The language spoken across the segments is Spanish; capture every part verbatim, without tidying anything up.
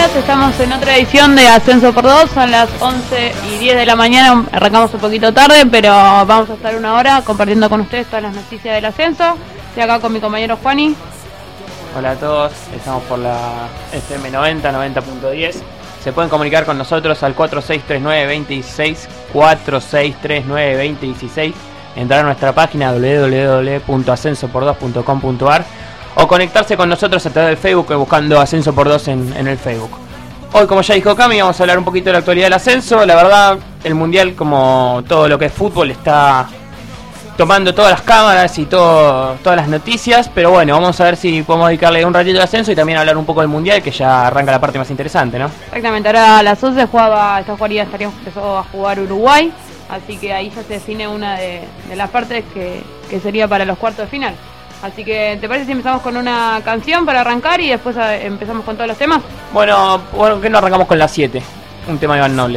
días, estamos en otra edición de Ascenso por Dos, son las once y diez de la mañana, arrancamos un poquito tarde, pero vamos a estar una hora compartiendo con ustedes todas las noticias del ascenso. Estoy acá con mi compañero Juani. Hola a todos, estamos por la F M noventa, noventa punto diez. Se pueden comunicar con nosotros al cuatro seis tres nueve, dos seis, cuatro seis tres nueve, dos uno seis, entrar a nuestra página doble u doble u doble u punto ascenso por dos punto com punto a r o conectarse con nosotros a través del Facebook buscando Ascenso por Dos en, en el Facebook. Hoy, como ya dijo Cami, vamos a hablar un poquito de la actualidad del ascenso. La verdad, el Mundial, como todo lo que es fútbol, está tomando todas las cámaras y todo, todas las noticias, pero bueno, vamos a ver si podemos dedicarle un ratito al ascenso y también hablar un poco del Mundial, que ya arranca la parte más interesante, ¿no? Exactamente, ahora a las once jugaba, esta jugaría estaríamos empezó a jugar Uruguay, así que ahí ya se define una de, de las partes que, que sería para los cuartos de final. Así que, ¿te parece si empezamos con una canción para arrancar y después a, empezamos con todos los temas? Bueno, bueno, que no arrancamos con las siete, un tema de Iván Noble.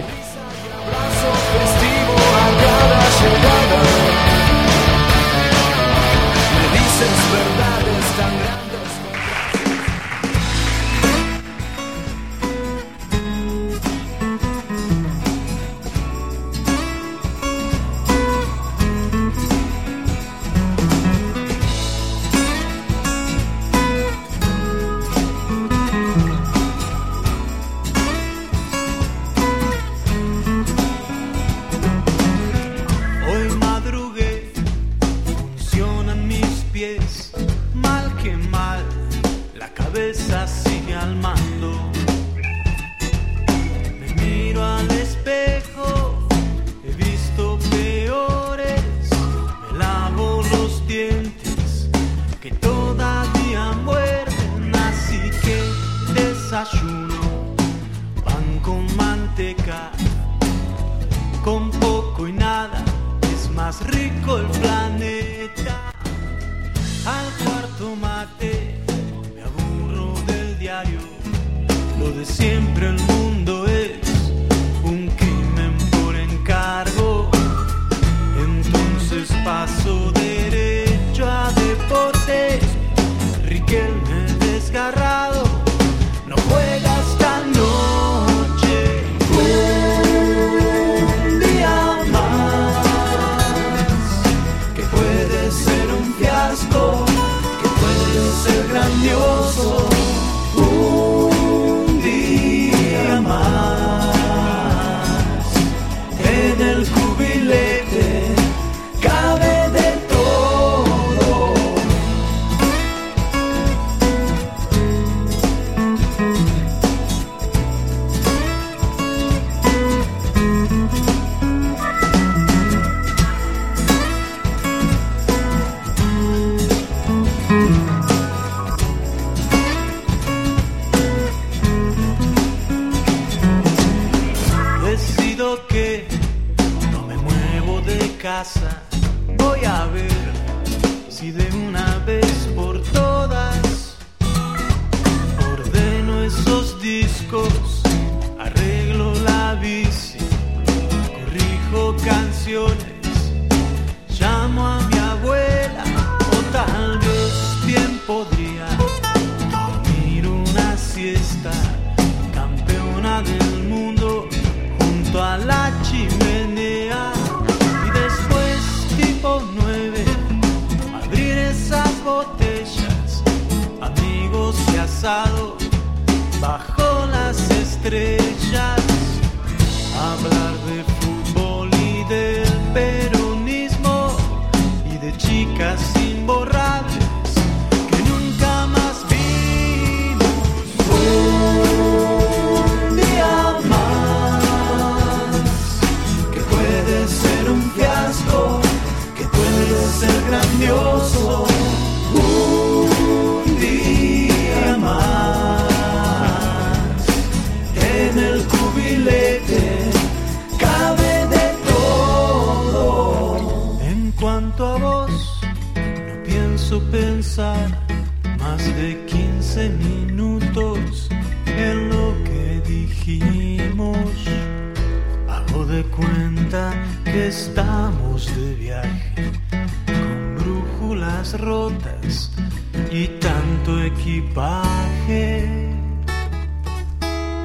Pan con manteca, con poco y nada, es más rico el planeta. Al cuarto mate, me aburro del diario, lo de siempre, el mundo es un crimen por encargo. Entonces paso derecho a deportes, Riquelme desgarrado. No juega esta noche, un día más, que puede ser un fiasco, que puede ser grandioso, un día más, en el cubilete cabe de todo. Decido que no me muevo de casa, voy a ver si de una vez por todas ordeno esos discos, arreglo la bici, corrijo canciones, llamo a mi abuela, o tal vez bien podría dormir una siesta, campeona del mundo junto a la chimenea. Y después, tipo nueve, abrir esas botellas, amigos y asado bajo las estrellas, hablar de fútbol y del peronismo y de chicas imborrables que nunca más vimos. Un día más, que puede ser un fiasco, que puede ser grandioso, un día más, en el cubilete cabe de todo. En cuanto a vos, no pienso pensar más de quince minutos en lo que dijimos. Hago de cuenta que estamos de viaje, con brújulas rotas y tanto equipaje.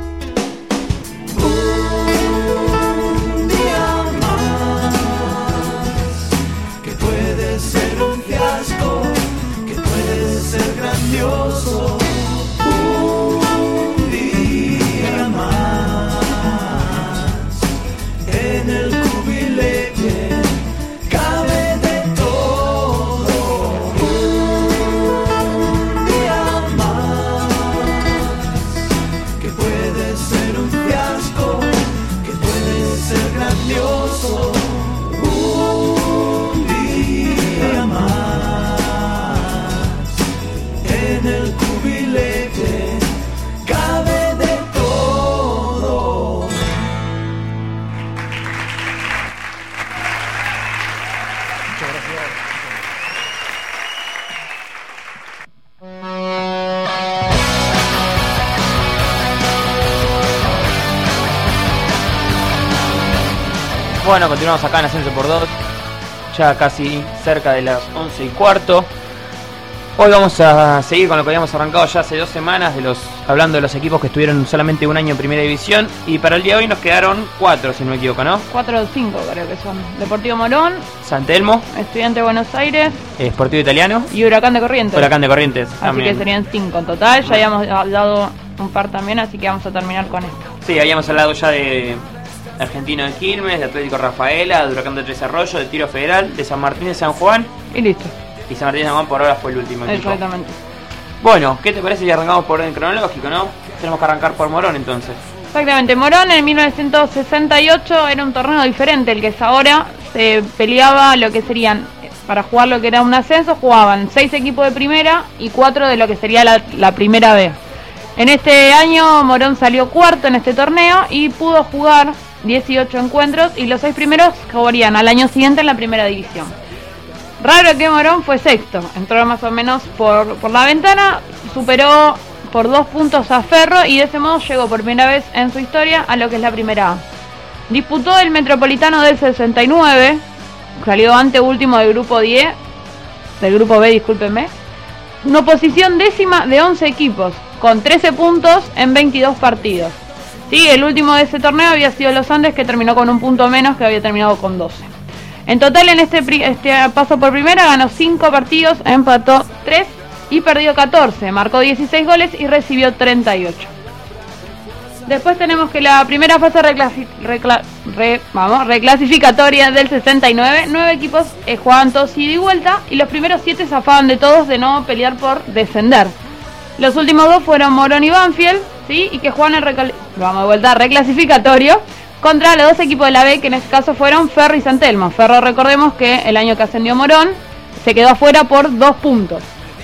Bueno, continuamos acá en Ascenso por dos, ya casi cerca de las once y cuarto. Hoy vamos a seguir con lo que habíamos arrancado ya hace dos semanas, de los hablando de los equipos que estuvieron solamente un año en Primera División. Y para el día de hoy nos quedaron cuatro, si no me equivoco, ¿no? Cuatro o cinco creo que son. Deportivo Morón, San Telmo, Estudiante de Buenos Aires, eh, Sportivo Italiano y Huracán de Corrientes. Huracán de Corrientes. Así también. que serían cinco en total. Ya habíamos hablado un par también, así que vamos a terminar con esto. Sí, habíamos hablado ya de Argentino de Quilmes, de Atlético Rafaela, de Huracán de Tres Arroyos, de Tiro Federal, de San Martín de San Juan. Y listo. Y San Martín de San Juan por ahora fue el último equipo. Exactamente. Bueno, ¿qué te parece si arrancamos por orden cronológico, no? Tenemos que arrancar por Morón entonces. Exactamente, Morón en mil novecientos sesenta y ocho era un torneo diferente, el que es ahora. Se peleaba lo que serían, para jugar lo que era un ascenso, jugaban seis equipos de primera y cuatro de lo que sería la, la primera B. En este año Morón salió cuarto en este torneo y pudo jugar dieciocho encuentros, y los seis primeros jugarían al año siguiente en la primera división. Raro que Morón fue sexto, entró más o menos por, por la ventana, superó por dos puntos a Ferro y de ese modo llegó por primera vez en su historia a lo que es la primera A. Disputó el Metropolitano del sesenta y nueve, salió anteúltimo del grupo diez, del grupo B, discúlpenme, una posición décima de once equipos, con trece puntos en veintidós partidos. Sí, el último de ese torneo había sido Los Andes, que terminó con un punto menos, que había terminado con doce. En total, en este, este paso por primera, ganó cinco partidos, empató tres y perdió catorce. Marcó dieciséis goles y recibió treinta y ocho. Después tenemos que la primera fase reclasi recla re vamos, reclasificatoria del sesenta y nueve, nueve equipos eh, jugaban todos ida y vuelta, y los primeros siete zafaban de todos de no pelear por descender. Los últimos dos fueron Morón y Banfield, ¿sí? Y que juegan el vamos de vuelta reclasificatorio contra los dos equipos de la B, que en este caso fueron Ferro y San Telmo. Ferro, recordemos que el año que ascendió Morón se quedó afuera por dos puntos.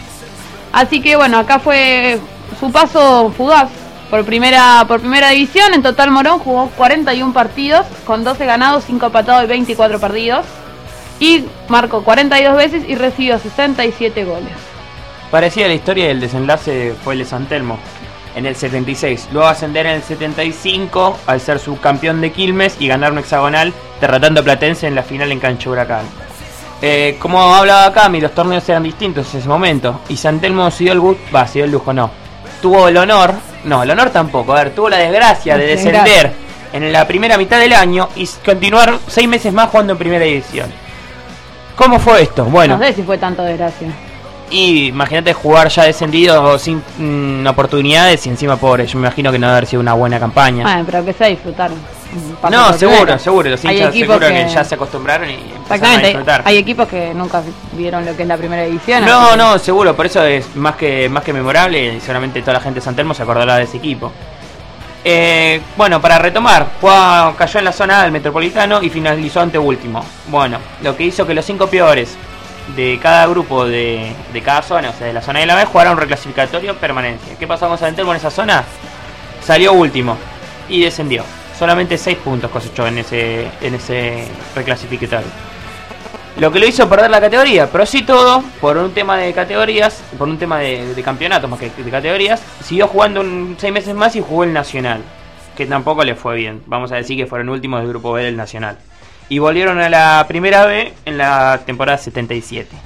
Así que bueno, acá fue su paso fugaz por primera, por primera división. En total Morón jugó cuarenta y uno partidos, con doce ganados, cinco empatados y veinticuatro perdidos. Y marcó cuarenta y dos veces y recibió sesenta y siete goles. Parecida la historia del desenlace fue el de San Telmo en el setenta y seis, luego ascender en el setenta y cinco al ser subcampeón de Quilmes y ganar un hexagonal derrotando a Platense en la final en cancha Huracán. Eh, como hablaba Cami, los torneos eran distintos en ese momento y San Telmo se dio el gusto, va, se dio el lujo, no. Tuvo el honor, no, el honor tampoco, a ver, tuvo la desgracia de descender en la primera mitad del año y continuar seis meses más jugando en primera división. ¿Cómo fue esto? Bueno, no sé si fue tanto desgracia. Y imagínate jugar ya descendido sin mm, oportunidades y encima pobre. Yo me imagino que no debe haber sido una buena campaña. Ah, pero que se disfrutaron. No, seguro, primero. seguro. Los hinchas seguro que... que ya se acostumbraron y empezaron a disfrutar. Hay equipos que nunca vieron lo que es la primera división. No, que... no, seguro. Por eso es más que más que memorable y seguramente toda la gente de San Telmo se acordará de ese equipo. Eh, bueno, para retomar, jugó, cayó en la zona A del Metropolitano y finalizó ante último. Bueno, lo que hizo que los cinco peores de cada grupo de, de cada zona, o sea, de la zona de la B, jugaron un reclasificatorio permanencia. ¿Qué pasó con San Telmo en esa zona? Salió último y descendió. Solamente seis puntos cosechó en ese, en ese reclasificatorio. Lo que lo hizo perder la categoría, pero sí todo, por un tema de categorías, por un tema de, de campeonatos más que de categorías, siguió jugando un, seis meses más y jugó el Nacional, que tampoco le fue bien. Vamos a decir que fueron últimos del grupo B del Nacional. Y volvieron a la primera B en la temporada setenta y siete.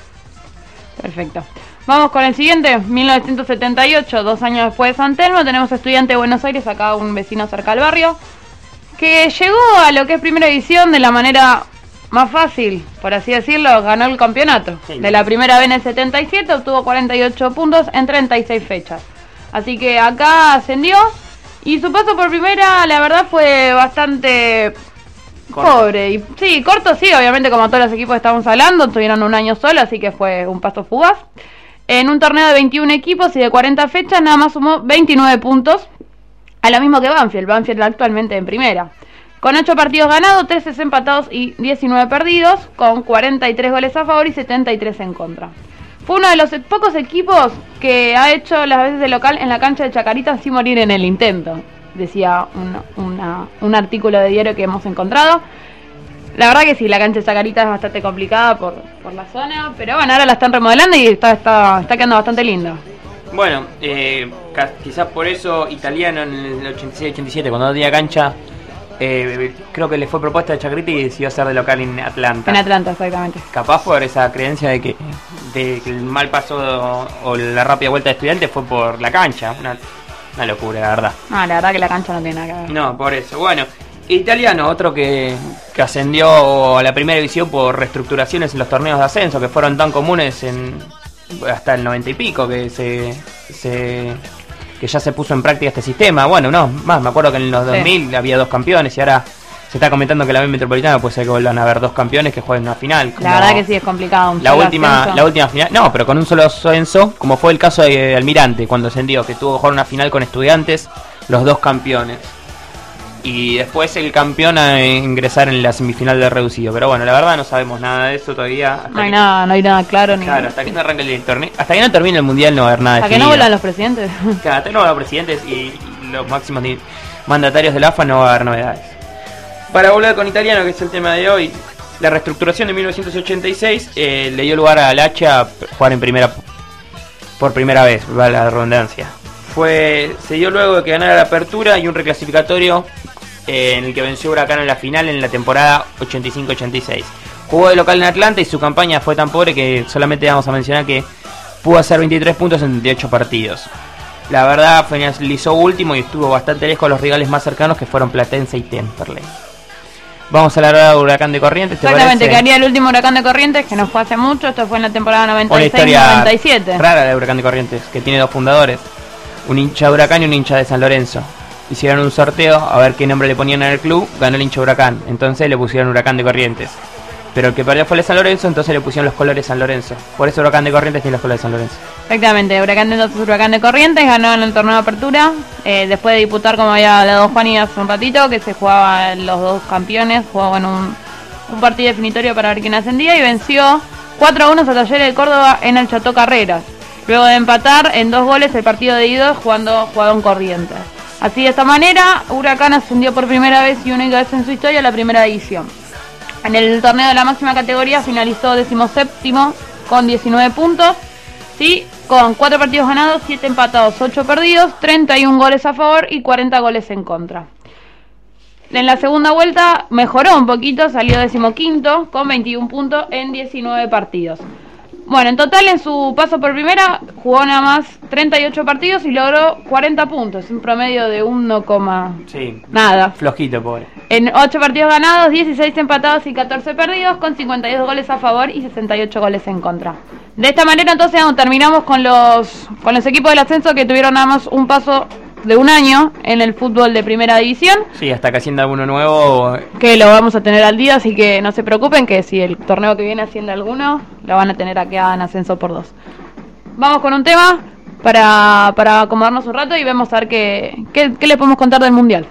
Perfecto. Vamos con el siguiente, mil novecientos setenta y ocho, dos años después de San Telmo, tenemos a Estudiante de Buenos Aires, acá un vecino cerca del barrio, que llegó a lo que es primera división de la manera más fácil, por así decirlo, ganó el campeonato. Sí, de la primera B en el setenta y siete, obtuvo cuarenta y ocho puntos en treinta y seis fechas. Así que acá ascendió, y su paso por primera, la verdad, fue bastante... Corto. Pobre, y sí, corto sí, obviamente como todos los equipos que estábamos hablando, tuvieron un año solo, así que fue un paso fugaz. En un torneo de veintiún equipos y de cuarenta fechas, nada más sumó veintinueve puntos, a lo mismo que Banfield, Banfield actualmente en primera. Con ocho partidos ganados, trece empatados y diecinueve perdidos, con cuarenta y tres goles a favor y setenta y tres en contra. Fue uno de los pocos equipos que ha hecho las veces de local en la cancha de Chacarita sin morir en el intento, decía un, una, un artículo de diario que hemos encontrado. La verdad que sí, la cancha de Chacarita es bastante complicada por, por la zona, pero bueno, ahora la están remodelando y está, está, está quedando bastante linda. Bueno, eh, quizás por eso Italiano en el ochenta y seis ochenta y siete, cuando no tenía cancha, eh, creo que le fue propuesta de Chacriti y decidió ser de local en Atlanta. En Atlanta, exactamente. Capaz por esa creencia de que, de que el mal paso o, o la rápida vuelta de Estudiantes fue por la cancha. Una, una locura, la verdad. Ah, la verdad que la cancha no tiene nada que ver. No, por eso. Bueno, Italiano, otro que, que ascendió a la primera división por reestructuraciones en los torneos de ascenso que fueron tan comunes en hasta el noventa y pico que se, se que ya se puso en práctica este sistema. Bueno, no, más, me acuerdo que en los dos mil sí. había dos campeones y ahora se está comentando que la B Metropolitana puede ser que vuelvan a haber dos campeones que jueguen una final. La verdad que sí es complicado. Un la última ascenso. La última final, no, pero con un solo ascenso, como fue el caso de Almirante cuando ascendió, que tuvo que jugar una final con Estudiantes, los dos campeones. Y después el campeón a ingresar en la semifinal de reducido. Pero bueno, la verdad no sabemos nada de eso todavía. No hay que, nada, no hay nada claro. Ni claro, hasta que no arranque el torneo, hasta que no termine el mundial no va a haber nada hasta definido. Que no vuelvan los presidentes. Claro, hasta que no vuelvan los presidentes y, y los máximos mandatarios del A F A no va a haber novedades. Para volver con Italiano, que es el tema de hoy, la reestructuración de mil novecientos ochenta y seis eh, le dio lugar al Hacha a jugar en primera por primera vez, va la redundancia. Fue, se dio luego de que ganara la apertura y un reclasificatorio eh, en el que venció Huracán en la final en la temporada ochenta y cinco ochenta y seis. Jugó de local en Atlanta y su campaña fue tan pobre que solamente vamos a mencionar que pudo hacer veintitrés puntos en veintiocho partidos. La verdad finalizó último y estuvo bastante lejos de los rivales más cercanos que fueron Platense y Temperley. Vamos a hablar ahora de Huracán de Corrientes. ¿Te Exactamente, parece? que haría el último Huracán de Corrientes, que no fue hace mucho, esto fue en la temporada noventa y seis noventa y siete. Rara de Huracán de Corrientes, que tiene dos fundadores, un hincha de Huracán y un hincha de San Lorenzo. Hicieron un sorteo a ver qué nombre le ponían en el club, ganó el hincha Huracán, entonces le pusieron Huracán de Corrientes. Pero el que perdió fue el de San Lorenzo, entonces le pusieron los colores San Lorenzo. Por eso Huracán de Corrientes tiene los colores de San Lorenzo. Exactamente, Huracán de, Huracán de Corrientes ganó en el torneo de apertura, eh, después de disputar, como había hablado Juan hace un ratito, que se jugaban los dos campeones, jugaban un, un partido definitorio para ver quién ascendía y venció cuatro a uno a Talleres de Córdoba en el Chateau Carreras. Luego de empatar en dos goles el partido de ida jugando jugado en Corrientes. Así de esta manera, Huracán ascendió por primera vez y única vez en su historia a la primera división. En el torneo de la máxima categoría finalizó decimoséptimo con diecinueve puntos, sí, con cuatro partidos ganados, siete empatados, ocho perdidos, treinta y un goles a favor y cuarenta goles en contra. En la segunda vuelta mejoró un poquito, salió decimoquinto con veintiún puntos en diecinueve partidos. Bueno, en total en su paso por primera jugó nada más treinta y ocho partidos y logró cuarenta puntos, un promedio de uno, sí, nada. Flojito, pobre. En ocho partidos ganados, dieciséis empatados y catorce perdidos, con cincuenta y dos goles a favor y sesenta y ocho goles en contra. De esta manera entonces terminamos con los con los equipos del ascenso que tuvieron nada más un paso de un año en el fútbol de primera división. Sí, hasta que ascienda alguno nuevo. Que lo vamos a tener al día, así que no se preocupen que si el torneo que viene asciende alguno, lo van a tener aquí en ascenso por dos. Vamos con un tema para, para acomodarnos un rato y vemos a ver qué, qué, qué le podemos contar del Mundial.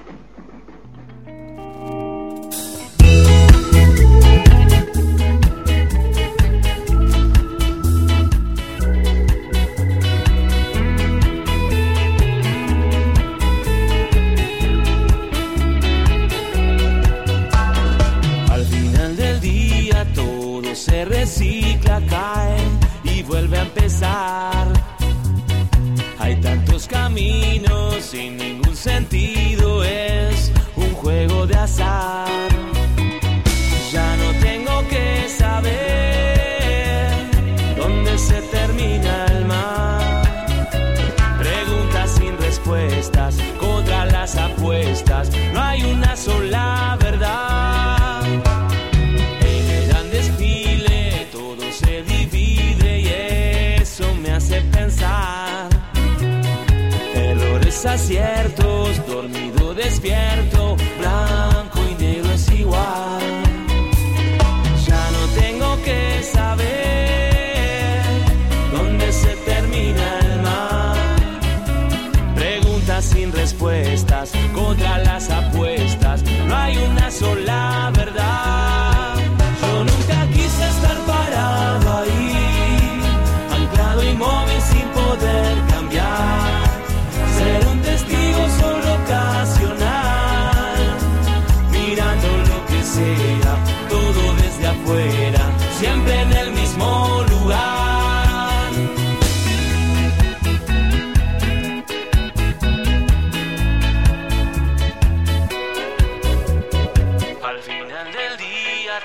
Se recicla, cae y vuelve a empezar. Hay tantos caminos sin ningún sentido, es un juego de azar. Ya no tengo que saber dónde se termina el mar. Preguntas sin respuestas, contra las apuestas, no hay una sola verdad. Pensar errores, aciertos, dormido, despierto, blanco y negro es igual. Ya no tengo que saber dónde se termina el mar. Preguntas sin respuestas, contra las apuestas, no hay una sola verdad. Yo nunca quise estar parado ahí, anclado inmóvil sin poder cambiar, ser un testigo solo ocasional, mirando lo que sea.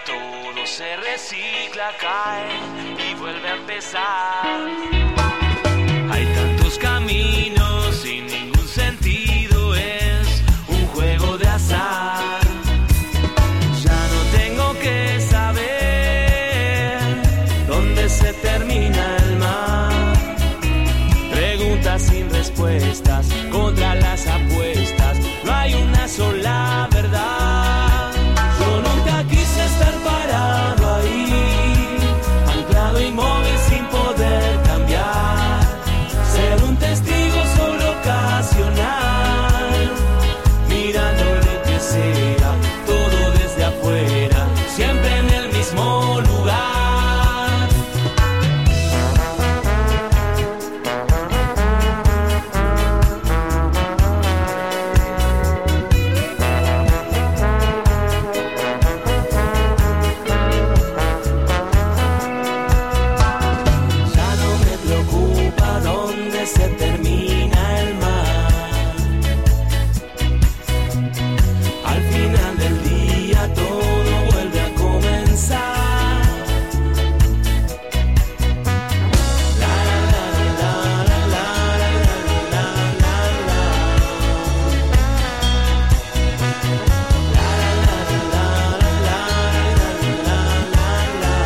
todo se recicla, cae y vuelve a empezar. Hay tantos caminos sin ningún sentido, es un juego de azar. Ya no tengo que saber dónde se termina el mar. Preguntas sin respuestas, contra las apuestas, no hay una sola verdad. Yo nunca quise estar parado ahí, anclado inmóvil sin poder cambiar, ser un testigo solo ocasional, mirando lo que sea, todo desde afuera, siempre en el mismo lugar. Se termina el mar. Al final del día todo vuelve a comenzar. La la la la la la la la la. La la la la la la la la.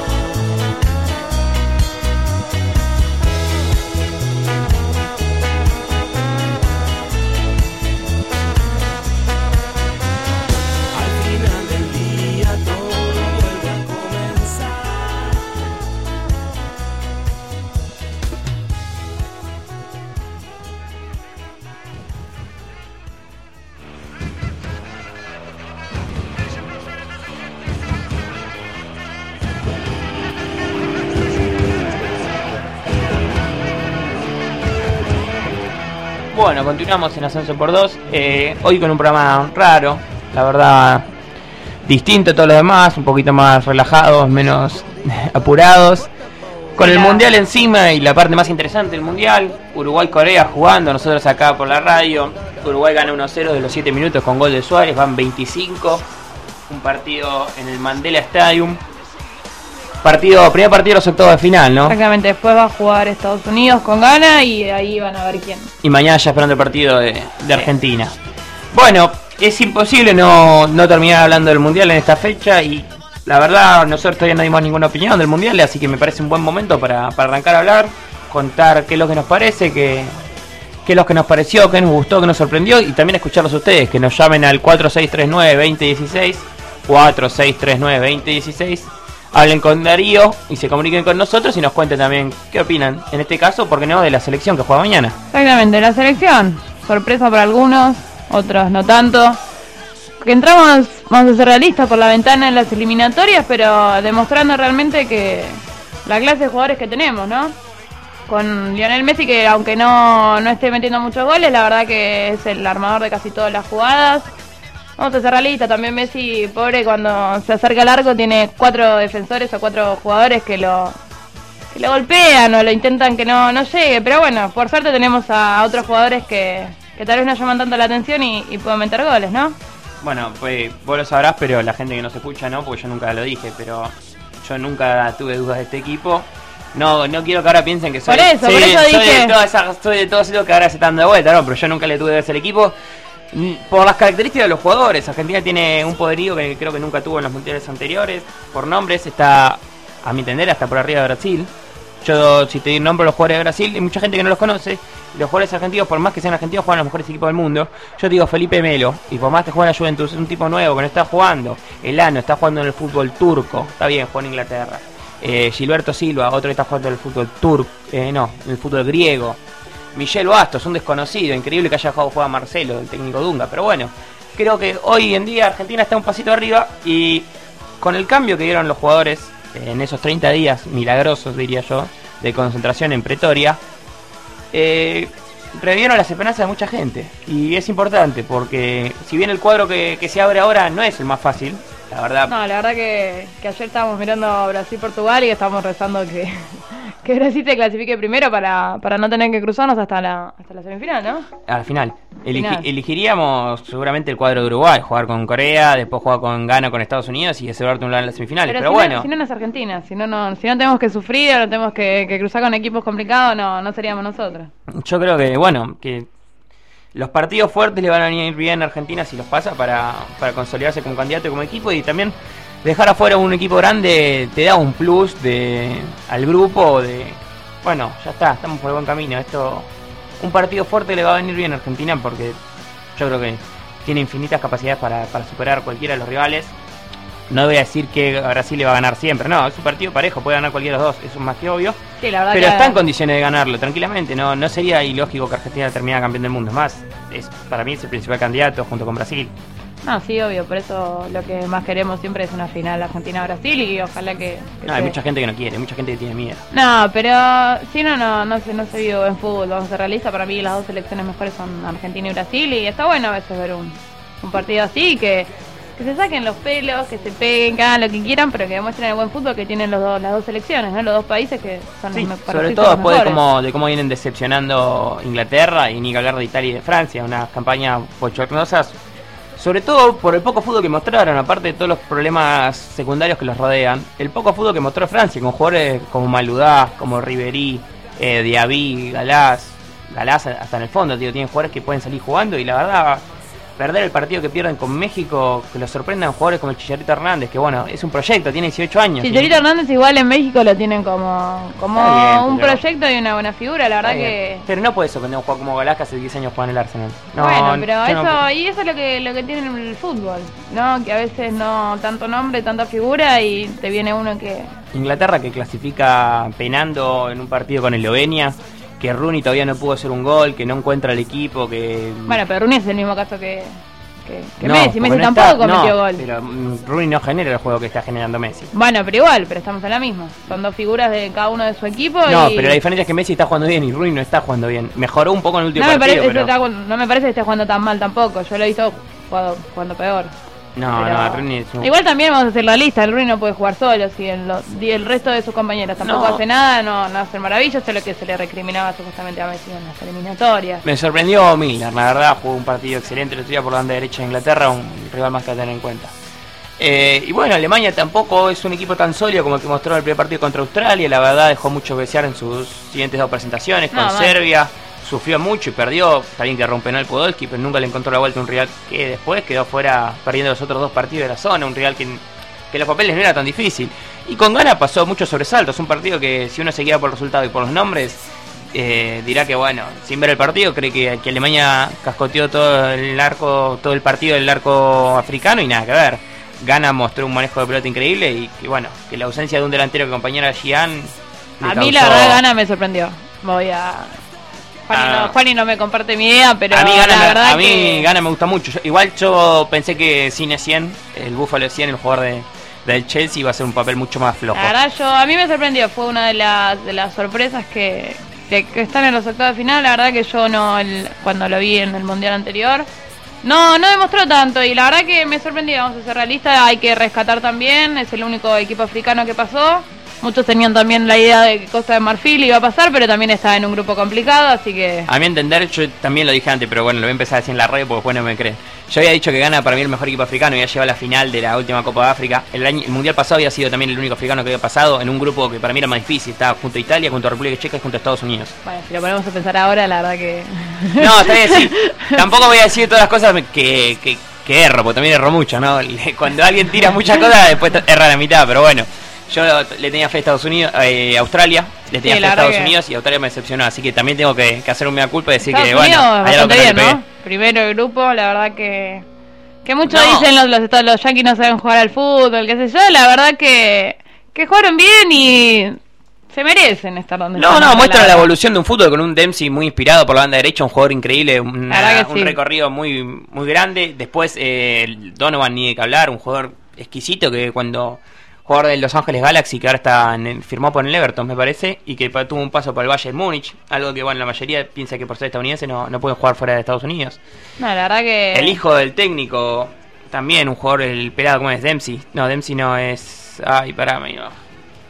Bueno, continuamos en Ascenso por dos, eh, hoy con un programa raro, la verdad, distinto a todos los demás, un poquito más relajados, menos apurados, con el Mundial encima y la parte más interesante del Mundial, Uruguay-Corea jugando, nosotros acá por la radio, Uruguay gana uno cero de los siete minutos con gol de Suárez, van veinticinco, un partido en el Mandela Stadium. Partido, primer partido de los octavos de final, ¿no? Exactamente, después va a jugar Estados Unidos con Ghana y ahí van a ver quién. Y mañana ya esperando el partido de, de Argentina. Bueno, es imposible no, no terminar hablando del Mundial en esta fecha y la verdad nosotros todavía no dimos ninguna opinión del Mundial, así que me parece un buen momento para, para arrancar a hablar, contar qué es lo que nos parece, qué, qué es lo que nos pareció, qué nos gustó, qué nos sorprendió y también escucharlos a ustedes, que nos llamen al cuatro seis tres nueve, dos cero uno seis, cuatro seis tres nueve, dos cero uno seis. Hablen con Darío y se comuniquen con nosotros y nos cuenten también qué opinan, en este caso, ¿por qué no?, de la selección que juega mañana. Exactamente, la selección, sorpresa para algunos, otros no tanto. Que entramos, vamos a ser realistas, por la ventana en las eliminatorias, pero demostrando realmente que la clase de jugadores que tenemos, ¿no? Con Lionel Messi, que aunque no, no esté metiendo muchos goles, la verdad que es el armador de casi todas las jugadas. Vamos a ser realistas, también Messi, pobre, cuando se acerca al arco tiene cuatro defensores o cuatro jugadores que lo que lo golpean o lo intentan que no, no llegue, pero bueno, por suerte tenemos a otros jugadores que, que tal vez no llaman tanto la atención y, y pueden meter goles, ¿no? Bueno, pues vos lo sabrás, pero la gente que no se escucha no, porque yo nunca lo dije, pero yo nunca tuve dudas de este equipo. No, no quiero que ahora piensen que soy, por eso, sí, por eso soy, dije... de todas esas, soy de todos esos que ahora se están dando vuelta, no, pero yo nunca le tuve dudas al equipo. Por las características de los jugadores, Argentina tiene un poderío que creo que nunca tuvo en los mundiales anteriores. Por nombres está, a mi entender, hasta por arriba de Brasil. Yo, si te nombro los jugadores de Brasil, hay mucha gente que no los conoce. Los jugadores argentinos, por más que sean argentinos, juegan los mejores equipos del mundo. Yo digo Felipe Melo, y por más que juegue en la Juventus, es un tipo nuevo que no está jugando. Elano está jugando en el fútbol turco, está bien, juega en Inglaterra. eh, Gilberto Silva, otro que está jugando en el fútbol turco, eh, no, en el fútbol griego. Michel Bastos, un desconocido, increíble que haya jugado juega Marcelo, el técnico Dunga, pero bueno, creo que hoy en día Argentina está un pasito arriba y con el cambio que dieron los jugadores en esos treinta días milagrosos, diría yo, de concentración en Pretoria, eh, revivieron las esperanzas de mucha gente y es importante porque si bien el cuadro que, que se abre ahora no es el más fácil, la verdad. No, la verdad que, que ayer estábamos mirando Brasil-Portugal y estábamos rezando que, que Brasil se clasifique primero para, para no tener que cruzarnos hasta la, hasta la semifinal, ¿no? A la final. Eligi- elegiríamos seguramente el cuadro de Uruguay, jugar con Corea, después jugar con Ghana, con Estados Unidos y asegurarte un lugar en las semifinales. Pero, Pero, pero si bueno, no, si no, no es Argentina. Si no, no, si no tenemos que sufrir o no tenemos que, que cruzar con equipos complicados, no, no seríamos nosotros. yo creo que, bueno, que los partidos fuertes le van a venir bien a Argentina si los pasa para, para consolidarse como candidato y como equipo, y también dejar afuera un equipo grande te da un plus de al grupo de, bueno, ya está, estamos por el buen camino. Esto, un partido fuerte le va a venir bien a Argentina porque yo creo que tiene infinitas capacidades para, para superar cualquiera de los rivales. No voy a decir que Brasil le va a ganar siempre, no, es un partido parejo, puede ganar cualquiera de los dos, eso es más que obvio. Sí, la verdad Pero que... está en condiciones de ganarlo, tranquilamente, no no sería ilógico que Argentina termine campeón del mundo. Es más, es, para mí es el principal candidato junto con Brasil. No, sí, obvio, por eso lo que más queremos siempre es una final Argentina-Brasil y ojalá que... que No, hay se- mucha gente que no quiere, mucha gente que tiene miedo. No, pero si no, no, no se, no se vio en fútbol, vamos a ser realistas, para mí las dos selecciones mejores son Argentina y Brasil y está bueno a veces ver un, un partido así, que, que se saquen los pelos, que se peguen, que hagan lo que quieran, pero que demuestren el buen fútbol que tienen los dos, las dos selecciones, ¿no? Los dos países que son Sí, los me- para sobre mí todo son los después de mejores. cómo, de cómo vienen decepcionando Inglaterra y ni que hablar de Italia y de Francia, unas campañas bochornosas, sobre todo por el poco fútbol que mostraron, aparte de todos los problemas secundarios que los rodean, el poco fútbol que mostró Francia, con jugadores como Maludá, como Ribéry, eh, Diaby, Galás, Galás hasta en el fondo, tío, tienen jugadores que pueden salir jugando y la verdad... Perder el partido que pierden con México, que los sorprendan jugadores como el Chicharito Hernández, que bueno, es un proyecto, tiene dieciocho años. Chicharito Hernández igual en México lo tienen como, como Está bien, un pero- proyecto y una buena figura, la verdad Está que... bien. Pero no puede sorprender a un jugador como Galás que hace diez años juega en el Arsenal. No, bueno, pero yo eso, no- y eso es lo que, lo que tiene el fútbol, ¿no? Que a veces no tanto nombre, tanta figura y te viene uno que... Inglaterra que clasifica penando en un partido con Eslovenia, que Rooney todavía no pudo hacer un gol, que no encuentra el equipo, que... Bueno, pero Rooney es el mismo caso que, que, que No, Messi, porque Messi no tampoco está- no, metió gol. Pero mm, Rooney no genera el juego que está generando Messi. Bueno, pero igual, pero estamos en la misma. Son dos figuras de cada uno de su equipo No, y... pero la diferencia es que Messi está jugando bien y Rooney no está jugando bien. Mejoró un poco en el último no, me partido, parece, pero... está jugando- no me parece que esté jugando tan mal tampoco. Yo lo he visto jugando, jugando peor. No, Pero- no, Rooney es un... Igual también vamos a hacer la lista. El Rooney no puede jugar solo. Si el, lo- y el resto de sus compañeros tampoco No. hace nada, no, no hacen maravillas. Es lo que se le recriminaba supuestamente a Messi en las eliminatorias. Me sorprendió Milner, la verdad, jugó un partido excelente el otro día por la banda derecha de Inglaterra, un rival más que a tener en cuenta. Eh, y bueno, Alemania tampoco es un equipo tan sólido como el que mostró en el primer partido contra Australia, la verdad dejó mucho que desear en sus siguientes dos presentaciones, con No, mal. Serbia, sufrió mucho y perdió, está bien que rompe penal Podolski, pero nunca le encontró la vuelta a un rival que después quedó fuera perdiendo los otros dos partidos de la zona, un rival que, que los papeles no era tan difícil. Y con Ghana pasó muchos sobresaltos, un partido que si uno se guía por el resultado y por los nombres, eh, dirá que bueno, sin ver el partido, cree que, que Alemania cascoteó todo el arco, todo el partido del arco africano y nada que ver. Ghana mostró un manejo de pelota increíble y que bueno, que la ausencia de un delantero que acompañara a Gian le A mí causó- la verdad Gana me sorprendió. Voy a... Juani, Ah. no, Juani no me comparte mi idea, pero a mí Ghana, la me- verdad a mí que... Ghana me gusta mucho. Yo- igual yo pensé que Cine cien, el Búfalo cien, el jugador de, del Chelsea, iba a hacer un papel mucho más flojo. La verdad yo, a mí me sorprendió, fue una de las, de las sorpresas que, que, que están en los octavos de final. La verdad que yo no, el- cuando lo vi en el Mundial anterior, no, no demostró tanto y la verdad que me sorprendió, vamos a ser realistas, hay que rescatar también, es el único equipo africano que pasó. Muchos tenían también la idea de que Costa de Marfil iba a pasar, pero también estaba en un grupo complicado, así que... A mi entender, yo también lo dije antes, pero bueno, lo voy a empezar a decir en la radio porque después no me creen. Yo había dicho que Ghana para mí el mejor equipo africano y había llegado a la final de la última Copa de África. El, año, el Mundial pasado había sido también el único africano que había pasado en un grupo que para mí era más difícil. Estaba junto a Italia, junto a República Checa y junto a Estados Unidos. Bueno, si lo ponemos a pensar ahora, la verdad que... No, está bien, sí. Tampoco voy a decir todas las cosas que, que, que erro, porque también erro mucho, ¿no? Cuando alguien tira muchas cosas, después erra la mitad, pero bueno. Yo le tenía fe a Estados Unidos, eh, Australia, le tenía Sí, fe a la Estados verdad que- Unidos y Australia me decepcionó, así que también tengo que, que hacer un mea culpa y decir Estados que Unidos, bueno, hay algo bastante que no bien, le pegué. ¿no? Primero el grupo, la verdad que... Que muchos No. dicen los, los, estados- los yanquis no saben jugar al fútbol, qué sé yo, la verdad que... Que jugaron bien y... Se merecen estar donde No, están. no, muestran la verdad. evolución de un fútbol con un Dempsey muy inspirado por la banda derecha, un jugador increíble, una- La verdad que un sí. recorrido muy muy grande. Después eh, Donovan, ni de que hablar, un jugador exquisito que cuando jugador de Los Ángeles Galaxy, que ahora está en el- firmó por el Everton, me parece, y que pa- tuvo un paso por el Bayern Múnich, algo que bueno, la mayoría piensa que por ser estadounidense no, no pueden jugar fuera de Estados Unidos. No, la verdad que... El hijo del técnico, también un jugador, el pelado, ¿cómo es? Dempsey. No, Dempsey no es... Ay, pará, me iba.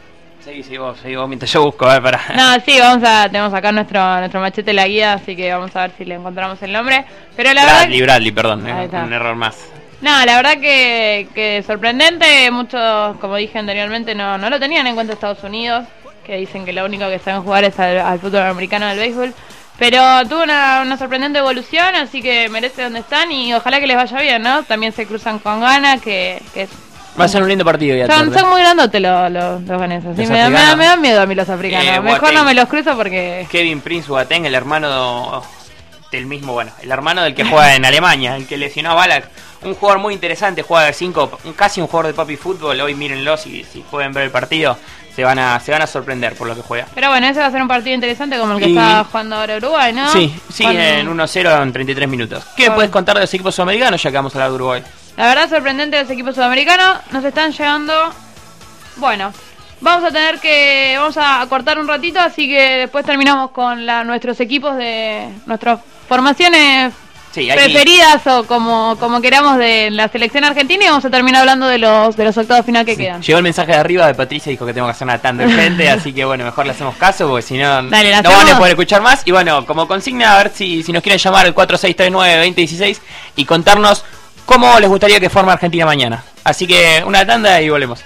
Sí, sí, vos, sí, vos mientras yo busco, a ver, para. No, sí, vamos a, tenemos acá nuestro nuestro machete la guía, así que vamos a ver si le encontramos el nombre. Pero la Bradley, verdad, Bradley, perdón, Ahí eh, está. un error más. no, la verdad que, que sorprendente. Muchos, como dije anteriormente, no, no lo tenían en cuenta Estados Unidos, que dicen que lo único que saben jugar es al, al fútbol americano del béisbol. Pero tuvo una, una sorprendente evolución, así que merece donde están y ojalá que les vaya bien, ¿no? También se cruzan con Ghana, que, que es... Va a ser un lindo partido ya. Son, tarde. son muy grandotes los, los, los ganeses. Sí, Los me, da- me, da- africanos. me dan miedo a mí los africanos. Eh, Mejor Boateng. no me los cruzo porque... Kevin Prince Boateng, el hermano del mismo, bueno, el hermano del que juega en Alemania, el que lesionó a Ballack. Un jugador muy interesante, juega de cinco, un, casi un jugador de papi fútbol. Hoy mírenlo, si, si pueden ver el partido, se van a se van a sorprender por lo que juega. Pero bueno, ese va a ser un partido interesante como el que Y- está jugando ahora Uruguay, ¿no? Sí, sí, Cuando- en uno cero en treinta y tres minutos. ¿Qué Con- puedes contar de los equipos sudamericanos ya que vamos a hablar de Uruguay? La verdad sorprendente los equipos sudamericanos. Nos están llegando... Bueno, vamos a tener que... Vamos a cortar un ratito, así que después terminamos con la, nuestros equipos de... Nuestras formaciones Sí, hay preferidas o como, como queramos de la selección argentina y vamos a terminar hablando de los de los octavos final que Sí. quedan. Llegó el mensaje de arriba de Patricia, dijo que tengo que hacer una tanda urgente, así que bueno, mejor le hacemos caso porque si no, Dale, ¿la no van a hacemos? poder escuchar más. Y bueno, como consigna, a ver si, si nos quieren llamar al cuatro seis tres nueve, dos cero uno seis y contarnos cómo les gustaría que forme Argentina mañana. Así que una tanda y volvemos.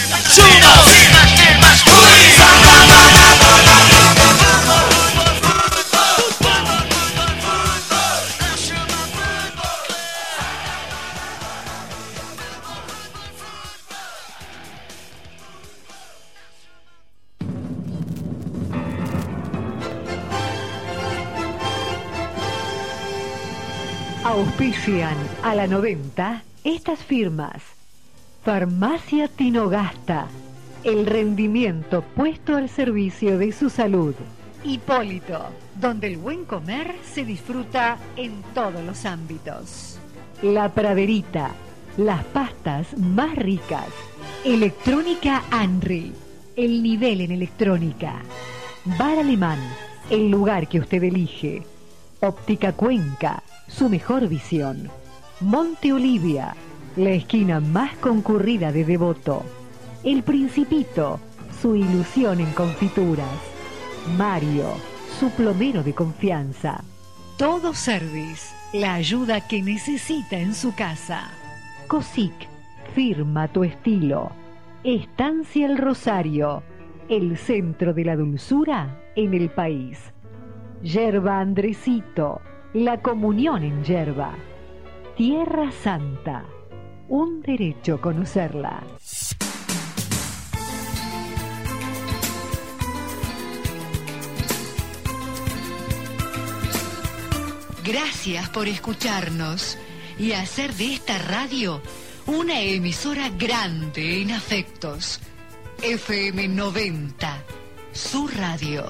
Auspician a la noventa estas firmas. Farmacia Tinogasta, el rendimiento puesto al servicio de su salud. Hipólito, donde el buen comer se disfruta en todos los ámbitos. La Praderita, las pastas más ricas. Electrónica Anri, el nivel en electrónica. Bar Alemán, el lugar que usted elige. Óptica Cuenca, su mejor visión. Monte Olivia, la esquina más concurrida de Devoto. El Principito, su ilusión en confituras. Mario, su plomero de confianza. Todo Service, la ayuda que necesita en su casa. Cosic, firma tu estilo. Estancia El Rosario, el centro de la dulzura en el país. Yerba Andresito, la comunión en yerba. Tierra Santa, un derecho conocerla. Gracias por escucharnos y hacer de esta radio una emisora grande en afectos. F M noventa, su radio.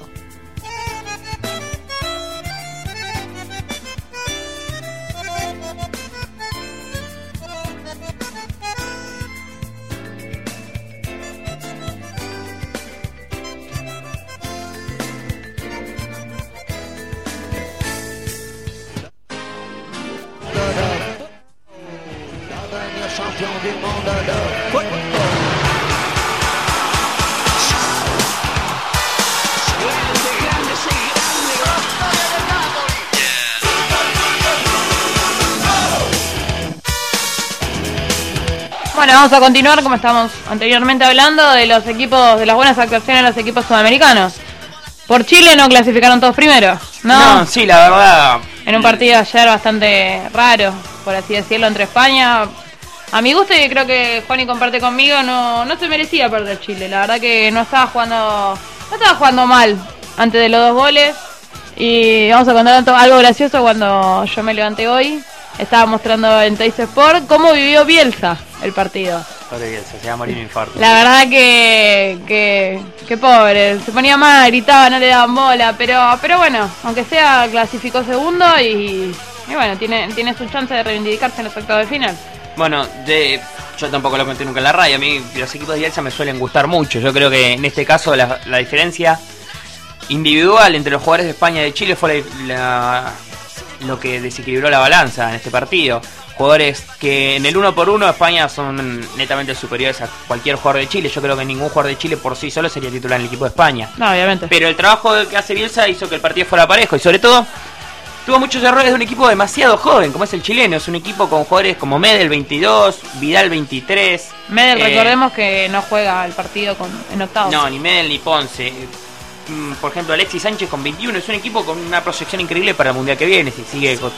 Bueno, vamos a continuar como estamos anteriormente hablando de los equipos, de las buenas actuaciones de los equipos sudamericanos. Por Chile no clasificaron todos primero, ¿no? No, sí, la verdad. En un partido ayer bastante raro, por así decirlo, entre España. A mi gusto, y creo que Juani comparte conmigo, no, no se merecía perder Chile. La verdad que no estaba jugando, no estaba jugando mal antes de los dos goles. Y vamos a contar algo gracioso cuando yo me levanté hoy. Estaba mostrando en Teis Sport cómo vivió Bielsa el partido. Pobre Bielsa, se va a morir un infarto. La verdad que, que, que pobre, se ponía mal, gritaba, no le daban bola, pero pero bueno, aunque sea clasificó segundo y, y bueno, tiene tiene su chance de reivindicarse en los octavos de final. Bueno, de, yo tampoco lo conté nunca en la radio. A mí los equipos de Bielsa me suelen gustar mucho. Yo creo que en este caso la, la diferencia individual entre los jugadores de España y de Chile fue la, la, lo que desequilibró la balanza en este partido. jugadores que en el uno por uno España son netamente superiores a cualquier jugador de Chile. Yo creo que ningún jugador de Chile por sí solo sería titular en el equipo de España. No, obviamente. Pero el trabajo que hace Bielsa hizo que el partido fuera parejo y sobre todo tuvo muchos errores de un equipo demasiado joven, como es el chileno. Es un equipo con jugadores como Medel veintidós, Vidal veintitrés. Medel, eh, recordemos que no juega el partido con, en octavos. No, ni Medel ni Ponce. Por ejemplo, Alexis Sánchez con veintiuno. Es un equipo con una proyección increíble para el mundial que viene. Si sigue con,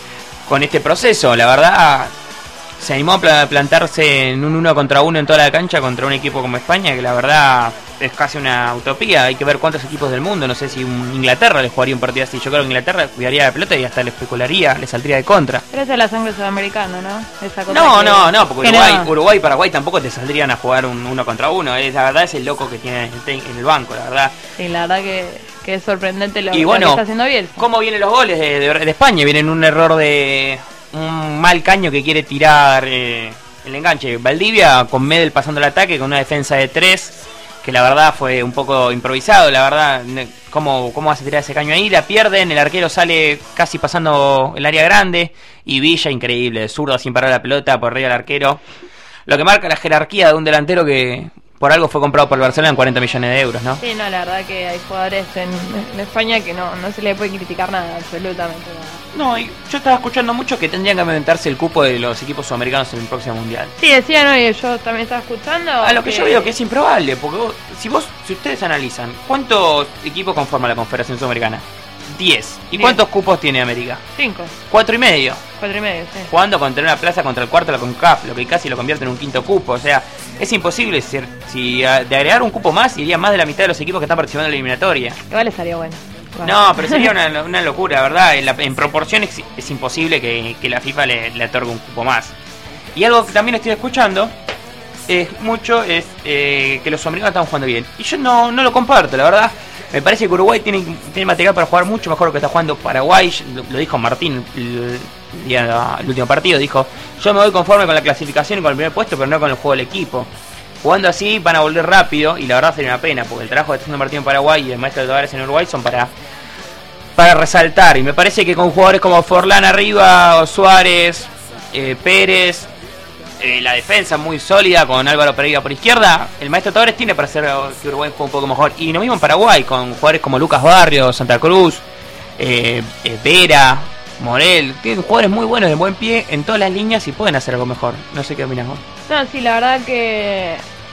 con este proceso, la verdad, se animó a plantarse en un uno contra uno en toda la cancha contra un equipo como España, que la verdad es casi una utopía. Hay que ver cuántos equipos del mundo. No sé si un Inglaterra le jugaría un partido así. Yo creo que Inglaterra cuidaría la pelota y hasta le especularía, le saldría de contra. Pero esa es la sangre sudamericana, ¿no? Esa cosa no, que, no, no, porque que Uruguay, no. Uruguay y Paraguay tampoco te saldrían a jugar un uno contra uno. Es, la verdad es el loco que tiene en el banco, la verdad. Sí, la verdad que, que es sorprendente lo, y lo bueno, que está haciendo Bielsa. ¿Cómo vienen los goles de, de, de España? Vienen un error de un mal caño que quiere tirar eh, el enganche. Valdivia con Medel pasando el ataque con una defensa de tres, que la verdad fue un poco improvisado. La verdad, ¿cómo, cómo vas a tirar ese caño ahí? La pierden, el arquero sale casi pasando el área grande y Villa, increíble, de zurdo sin parar la pelota por arriba del arquero. Lo que marca la jerarquía de un delantero que por algo fue comprado por el Barcelona en cuarenta millones de euros, ¿no? Sí, no, la verdad que hay jugadores en, en España que no, no se le puede criticar nada, absolutamente nada. No, y yo estaba escuchando mucho que tendrían que aumentarse el cupo de los equipos sudamericanos en el próximo mundial. Sí, decían hoy, yo también estaba escuchando. A lo que, que yo veo que es improbable, porque vos, si vos, si ustedes analizan, ¿cuántos equipos conforman la Confederación Sudamericana? diez. ¿Y Diez. ¿Cuántos cupos tiene América? Cinco, Cuatro y medio. cuatro y medio, sí. Jugando contra una plaza contra el cuarto de la CONCACAF, lo que casi lo convierte en un quinto cupo. O sea, es imposible. Si, si de agregar un cupo más, iría más de la mitad de los equipos que están participando en la eliminatoria. Igual estaría bueno. Bueno. No, pero sería una, una locura, ¿verdad? En, la, en proporción es, es imposible que, que la FIFA le, le otorgue un cupo más. Y algo que también estoy escuchando es mucho es eh, que los sudamericanos están jugando bien. Y yo no, no lo comparto, la verdad. Me parece que Uruguay tiene, tiene material para jugar mucho mejor lo que está jugando Paraguay. Lo, lo dijo Martín el, el, el último partido. Dijo, yo me voy conforme con la clasificación y con el primer puesto, pero no con el juego del equipo. Jugando así van a volver rápido y la verdad sería una pena, porque el trabajo que está haciendo Martín en Paraguay y el maestro de Tavares en Uruguay son para, para resaltar. Y me parece que con jugadores como Forlán arriba, o Suárez, eh, Pérez... Eh, la defensa muy sólida con Álvaro Pereira por izquierda, el maestro Tavares tiene para hacer que Uruguay juegue un poco mejor. Y lo mismo en Paraguay, con jugadores como Lucas Barrios, Santa Cruz, eh, eh, Vera, Morel. Tienen jugadores muy buenos de buen pie en todas las líneas y pueden hacer algo mejor. No sé qué opinas vos. No, sí, la verdad que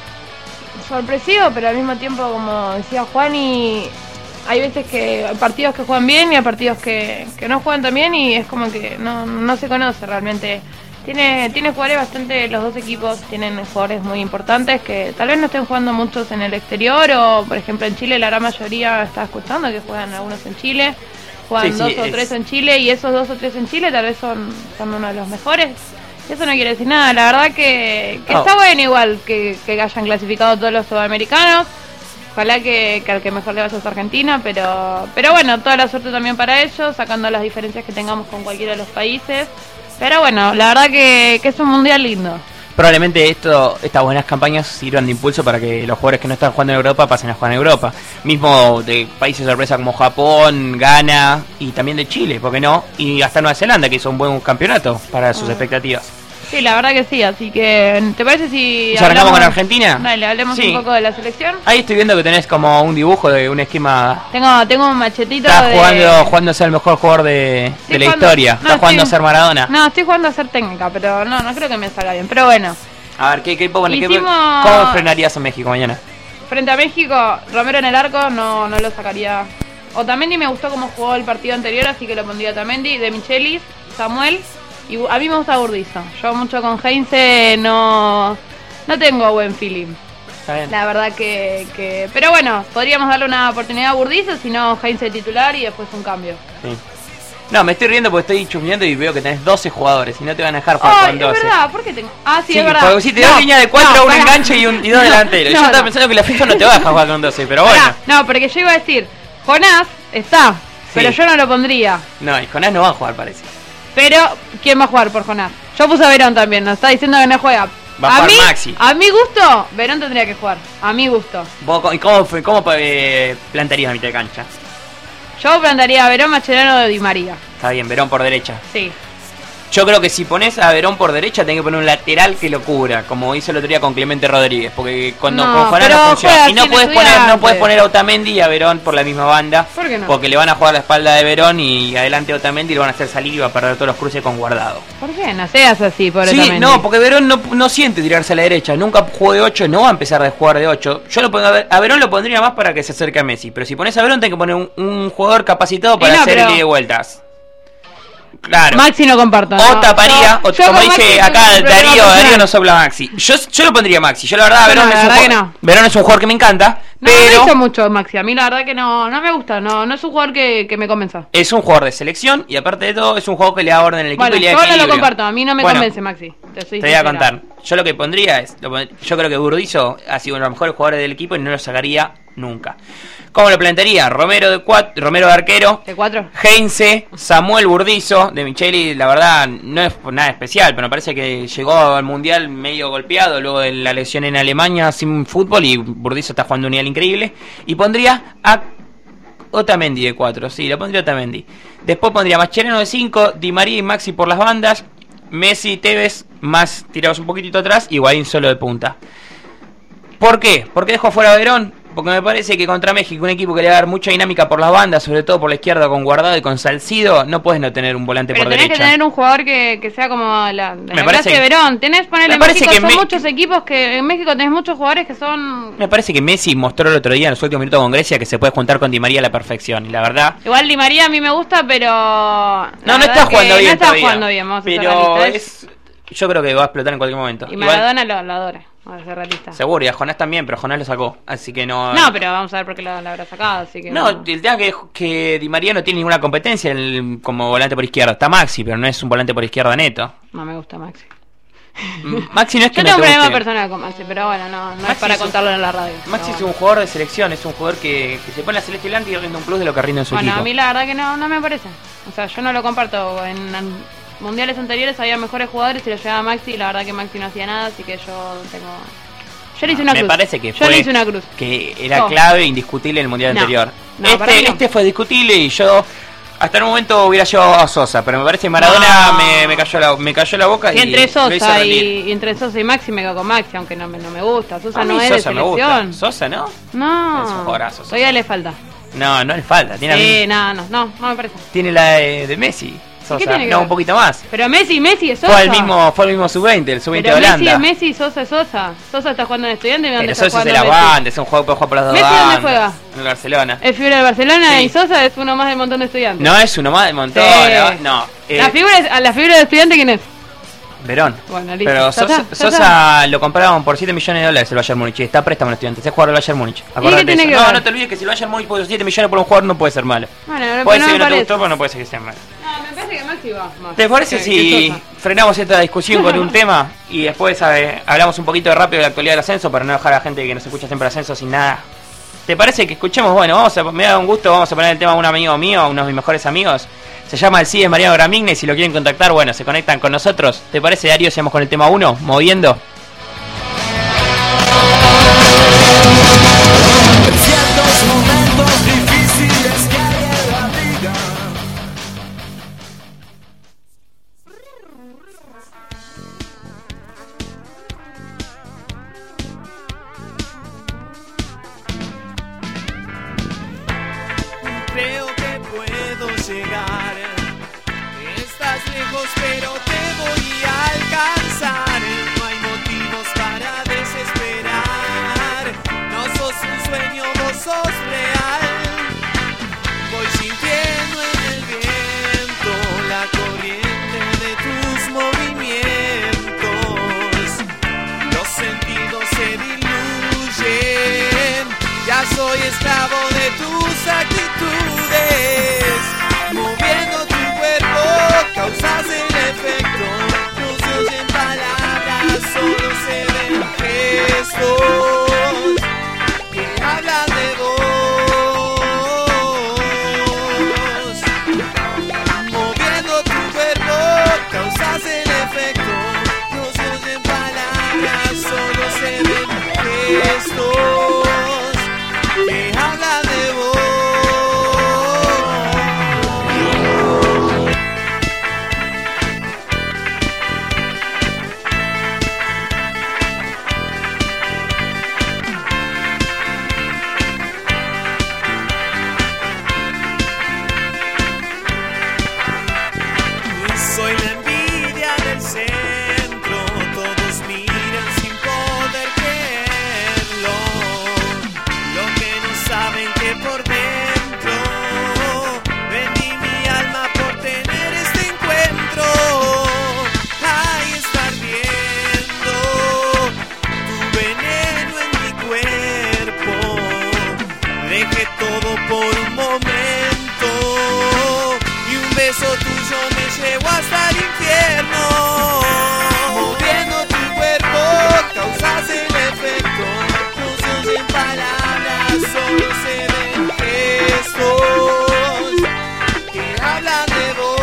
sorpresivo, pero al mismo tiempo, como decía Juan, y hay veces que hay partidos que juegan bien y hay partidos que, que no juegan tan bien y es como que no, no se conoce realmente. Tiene, tiene jugadores bastante, los dos equipos tienen jugadores muy importantes que tal vez no estén jugando muchos en el exterior o, por ejemplo, en Chile la gran mayoría está escuchando que juegan algunos en Chile, juegan Sí, dos sí, o es- tres en Chile y esos dos o tres en Chile tal vez son, son uno de los mejores. Eso no quiere decir nada, la verdad que, que No. está bueno igual que, que hayan clasificado todos los sudamericanos. Ojalá que, que al que mejor le vaya es Argentina, pero, pero bueno, toda la suerte también para ellos, sacando las diferencias que tengamos con cualquiera de los países. Pero bueno, la verdad que, que es un mundial lindo. Probablemente esto, estas buenas campañas sirvan de impulso para que los jugadores que no están jugando en Europa pasen a jugar en Europa. Mismo de países sorpresa como Japón, Ghana y también de Chile, ¿por qué no? Y hasta Nueva Zelanda, que hizo un buen campeonato para sus Ah. expectativas. Sí, la verdad que sí, así que ¿te parece si ¿Ya arrancamos con Argentina? Dale, hablemos Sí. un poco de la selección. Ahí estoy viendo que tenés como un dibujo de un esquema. Tengo tengo un machetito Estás de... jugando, jugando a ser el mejor jugador de, Estoy de la jugando- historia. no, Estás jugando estoy- a ser Maradona. No, estoy jugando a hacer técnica, pero no, no creo que me salga bien. Pero bueno, A ver, ¿qué, qué, pone- qué- Hicimos- ¿cómo frenarías a México mañana? frente a México, Romero en el arco no, no lo sacaría. Otamendi me gustó cómo jugó el partido anterior, así que lo pondría Otamendi, De Michelis, Samuel. Y a mí me gusta Burdizo. Yo mucho con Heinze no, no tengo buen feeling. Está bien. La verdad que, que... Pero bueno, podríamos darle una oportunidad a Burdizo, si no Heinze titular y después un cambio. Sí. No, me estoy riendo porque estoy chusmeando y veo que tenés doce jugadores y no te van a dejar jugar Ay, con es doce. verdad, ¿por qué tengo...? Ah, sí, Sí, es verdad. porque si te das No, línea de cuatro, no, un pará. enganche y, un, y dos No, delanteros. no, Yo estaba no. pensando que la FIFA no te va a dejar jugar con doce, pero bueno. Pará, no, porque yo iba a decir, Jonás está, pero yo no lo pondría. No, y Jonás no va a jugar, parece. Pero, ¿quién va a jugar por Jonás? Yo puse a Verón también, nos está diciendo que no juega. Va a jugar mí, Maxi. A mi gusto, Verón tendría que jugar. A mi gusto. ¿Vos, ¿Y cómo, fue- cómo eh, plantarías la mitad de cancha? Yo plantaría a Verón, Mascherano de Di María. Está bien, Verón por derecha. Sí. Yo creo que si pones a Verón por derecha, tenés que poner un lateral que lo cubra, como hizo el otro día con Clemente Rodríguez, porque cuando No, con Juan pero no funciona. juega Y no sin puedes poner, no Estudiantes. puedes poner a Otamendi y a Verón por la misma banda, ¿Por qué no? porque le van a jugar a la espalda de Verón y adelante a Otamendi y lo van a hacer salir y va a perder todos los cruces con Guardado. ¿Por qué? No seas así, por Sí, no, porque Verón no, no siente tirarse a la derecha, nunca jugó de ocho, no va a empezar de jugar de ocho. Yo lo pongo a, Ver- a Verón lo pondría más para que se acerque a Messi, pero si pones a Verón tenés que poner un, un jugador capacitado para no, hacer pero- el ida y vueltas. Claro. Maxi no comparto. O no. taparía, Yo- o yo como con Maxi dice tengo acá un problema Darío, personal. Darío no sopla Maxi. Yo, yo lo pondría Maxi, yo la verdad, No, Verón, no, es la un verdad jugador, que no. Verón es un jugador que me encanta, No, pero no hizo mucho Maxi. A mí la verdad que no, no me gusta. No, no es un jugador que, que me convenza. es un jugador de selección y aparte de todo es un jugador que le da orden al equipo Bueno, y le da yo no lo equilibrio. comparto. A mí no me Bueno, convence Maxi. Te, soy Te voy a sincera. contar. Yo lo que pondría es, lo pon- yo creo que Burdizo ha sido uno de los mejores jugadores del equipo y no lo sacaría nunca. ¿Cómo lo plantearía? Romero de cuatro, Romero de arquero, ¿De cuatro? Heinze, Samuel Burdizo, de Micheli, la verdad no es por nada especial, pero me parece que llegó al Mundial medio golpeado luego de la lesión en Alemania sin fútbol y Burdizo está jugando un nivel increíble. Y pondría a Otamendi de cuatro, sí, lo pondría Otamendi. Después pondría Mascherano de cinco, Di María y Maxi por las bandas, Messi y Tevez más tirados un poquitito atrás y Higuaín solo de punta. ¿Por qué? ¿Por qué dejo fuera a Verón? Porque me parece que contra México, un equipo que le va a dar mucha dinámica por las bandas, sobre todo por la izquierda con Guardado y con Salcido, no puedes no tener un volante Pero por tenés derecha. que tener un jugador que, que sea como la, la Me clase parece de que- Verón. Tenés, ponele, me en parece México que son me- muchos equipos que... En México tenés muchos jugadores que son... Me parece que Messi mostró el otro día en los últimos minutos con Grecia que se puede juntar con Di María a la perfección. Y la verdad, Igual Di María a mí me gusta, pero... no, la no verdad está que jugando bien No está todavía. jugando bien, vamos a ser Pero realistas. es... Yo creo que va a explotar en cualquier momento. Y Igual, Maradona lo, lo adora, vamos a ser realistas. seguro, y a Jonás también, pero Jonás lo sacó. Así que no... No, pero vamos a ver por qué lo, lo habrá sacado, así que... No, el tema que, que Di María no tiene ninguna competencia en el- como volante por izquierda. Está Maxi, pero no es un volante por izquierda neto. No me gusta Maxi. M- Maxi no es que Yo no tengo un te problema guste. personal con Maxi, pero bueno, no, no es Maxi para es un- contarlo en la radio. Maxi pero es un jugador de selección, es un jugador que, que se pone la celeste blanca y rinde un plus de lo que rinde en su Bueno, equipo. a mí la verdad que no, no me parece. O sea, yo no lo comparto. En, en mundiales anteriores había mejores jugadores y lo llevaba Maxi y la verdad que Maxi no hacía nada, así que yo tengo... Yo le hice una Me cruz. parece que yo fue le hice una cruz. que era Oh. clave e indiscutible en el mundial No. anterior. No, para mí este, no. este fue discutible y yo hasta el momento hubiera llevado a Sosa, pero me parece que Maradona No. me, me cayó la, me cayó la boca Y y, entre lo hizo Sosa rendir. y, y entre Sosa y Maxi me quedo con Maxi, aunque no me, no me gusta. Sosa A mí no es Sosa de me gusta. selección. Sosa, ¿no? No, Es un jugadorazo, Sosa. todavía le falta. No, no le falta. Tiene, Sí, no, no, no, no me parece. tiene la de, de Messi. Sosa. tiene que No, ver? un poquito más. Pero Messi, Messi es Sosa. Fue el mismo, fue el mismo sub veinte, el sub veinte Pero de Messi Holanda. es Messi y Sosa es Sosa. Sosa está jugando en Estudiantes y ¿dónde Pero está Sosa es de jugando la Messi? banda, es un juego que puede jugar por las dos ¿Messi dónde bandas. juega? En el Barcelona. Es figura del Barcelona Sí. y Sosa es uno más del montón de Estudiantes. No es uno más del montón. Sí. No. no. Eh, La figura es- a la figura de Estudiante, ¿quién es? Verón. Bueno, listo. Pero Ya Sosa, está, ya Sosa lo compraban por siete millones de dólares el Bayern Múnich. Y está a préstamo en Estudiantes. Es jugador del Bayern Múnich. Acordate qué tiene de que eso. No, ver? no te olvides que si el Bayern Múnich puso siete millones por un jugador no puede ser malo. Bueno, pero Puede no ser me que no te parece. gustó, pero no puede ser que sea malo. No, me parece que Maxi va más. ¿Te parece que- si que Sosa. frenamos esta discusión con un tema y después eh, hablamos un poquito de rápido de la actualidad del ascenso para no dejar a la gente que nos escucha siempre ascenso sin nada? ¿Te parece que escuchemos? Bueno, vamos a, me da un gusto, vamos a poner el tema a un amigo mío, uno de mis mejores amigos. Se llama el C I E Mariano Gramigne, si lo quieren contactar, bueno, se conectan con nosotros. ¿Te parece, Darío, si vamos con el tema uno, moviendo? En ciertos momentos difíciles que hay en la vida. Creo que puedo llegar. Estás lejos, pero te voy a alcanzar. No hay motivos para desesperar. No sos un sueño, vos sos real. Voy sintiendo en el viento la corriente de tus movimientos. Los sentidos se diluyen. Ya soy esclavo de tus actitudes. Moviendo tu cuerpo causas el efecto. No se oyen palabras, solo se ven gestos que hablan de vos. Moviendo tu cuerpo causas el efecto. No se oyen palabras, solo se ven gestos que hablan de vos. dejé todo por un momento y un beso tuyo me llevó hasta el infierno. Moviendo tu cuerpo causas el efecto, no se oyen palabras, solo se ven gestos que hablan de vos.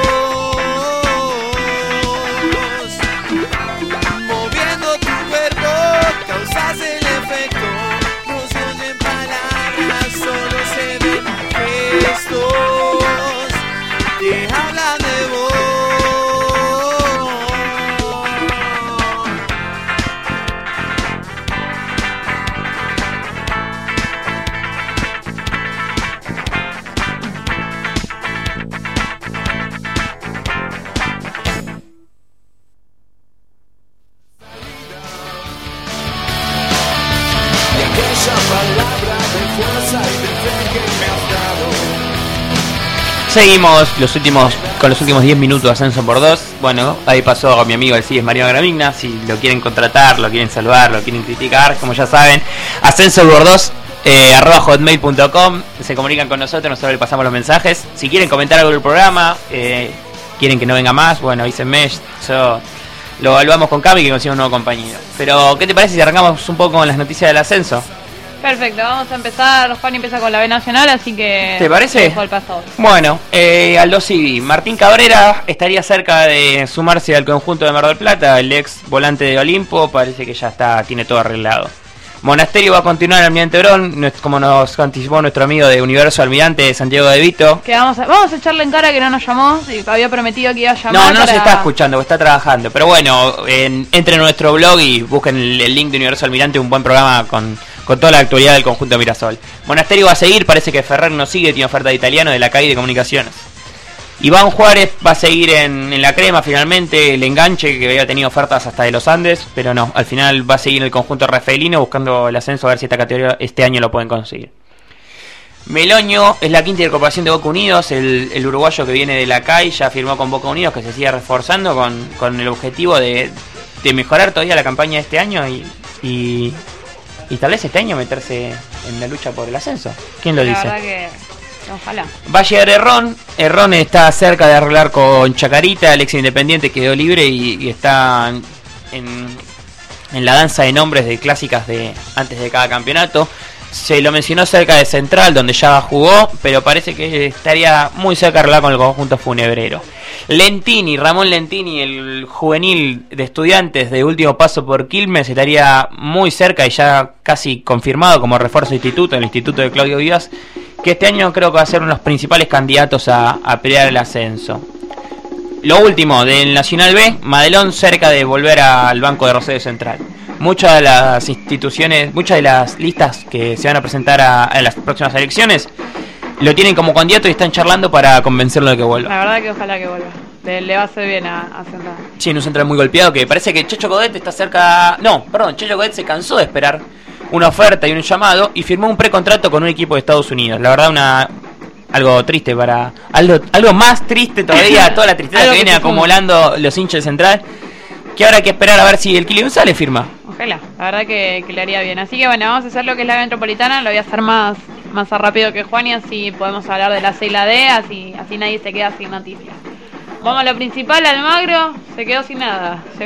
Moviendo tu cuerpo causas el efecto, no se oyen palabras, solo se ven gestos que hablan de vos. Y aquella palabra de fuerza y de fe que me has dado. Seguimos los últimos con los últimos diez minutos de Ascenso por dos. Bueno, ahí pasó mi amigo el C I E S Mariano Gramigna. Si lo quieren contratar, lo quieren salvar, lo quieren criticar, como ya saben, Ascenso por dos eh, arroba hotmail punto com. Se comunican con nosotros, nosotros le pasamos los mensajes. Si quieren comentar algo del programa, eh, quieren que no venga más, bueno, avísenme. Yo lo evaluamos con Cami, que consiga un nuevo compañero. Pero, ¿qué te parece si arrancamos un poco con las noticias del ascenso? Perfecto, vamos a empezar. Juan empieza con la B Nacional, así que... ¿Te parece? te dejo el paso. Bueno, eh, Aldo Civi. Martín Cabrera estaría cerca de sumarse al conjunto de Mar del Plata. El ex volante de Olimpo parece que ya está, tiene todo arreglado. Monasterio va a continuar en Almirante Brown, como nos anticipó nuestro amigo de Universo Almirante, Santiago De Vito. Que vamos a, vamos a echarle en cara que no nos llamó, y había prometido que iba a llamar. No, no para... se está escuchando, está trabajando. Pero bueno, en, entre en nuestro blog y busquen el, el link de Universo Almirante, un buen programa con, con toda la actualidad del conjunto de Mirasol. Monasterio va a seguir, parece que Ferrer no sigue, tiene oferta de Italiano de la C A I de Comunicaciones. Iván Juárez va a seguir en, en la crema finalmente, el enganche que había tenido ofertas hasta de los Andes, pero no, al final va a seguir en el conjunto rafaelino buscando el ascenso a ver si esta categoría este año lo pueden conseguir. Meloño es la quinta incorporación de Boca Unidos, el, el uruguayo que viene de la C A I ya firmó con Boca Unidos, que se sigue reforzando con, con el objetivo de, de mejorar todavía la campaña de este año y, y, y tal vez este año meterse en la lucha por el ascenso. ¿Quién lo la dice? Verdad que... Ojalá. Va a llegar Errón. Errón está cerca de arreglar con Chacarita. El ex Independiente quedó libre y, y está en, en la danza de nombres de clásicas de antes de cada campeonato. Se lo mencionó cerca de Central, donde ya jugó, pero parece que estaría muy cerca de arreglar con el conjunto funebrero. Lentini, Ramón Lentini, el juvenil de Estudiantes de último paso por Quilmes, estaría muy cerca y ya casi confirmado como refuerzo de instituto, el instituto de Claudio Díaz, que este año creo que va a ser uno de los principales candidatos a, a pelear el ascenso. Lo último, del Nacional B, Madelón cerca de volver al banco de Rosario Central. Muchas de las instituciones, muchas de las listas que se van a presentar a, a las próximas elecciones lo tienen como candidato y están charlando para convencerlo de que vuelva. La verdad que ojalá que vuelva. Le, le va a hacer bien a, a Central. Sí, en un Central muy golpeado que parece que Checho Codet está cerca... No, perdón, Checho Codet se cansó de esperar una oferta y un llamado y firmó un precontrato con un equipo de Estados Unidos. La verdad, una algo triste para... Algo, algo más triste todavía, toda la tristeza que viene acumulando los hinchas de Central, que ahora hay que esperar a ver si el Kili González firma. Ojalá, la verdad que, que le haría bien. Así que bueno, vamos a hacer lo que es la metropolitana, lo voy a hacer más, más rápido que Juan y así podemos hablar de la C y la D, así, así nadie se queda sin noticias. Vamos a lo principal, Almagro se quedó sin nada. Se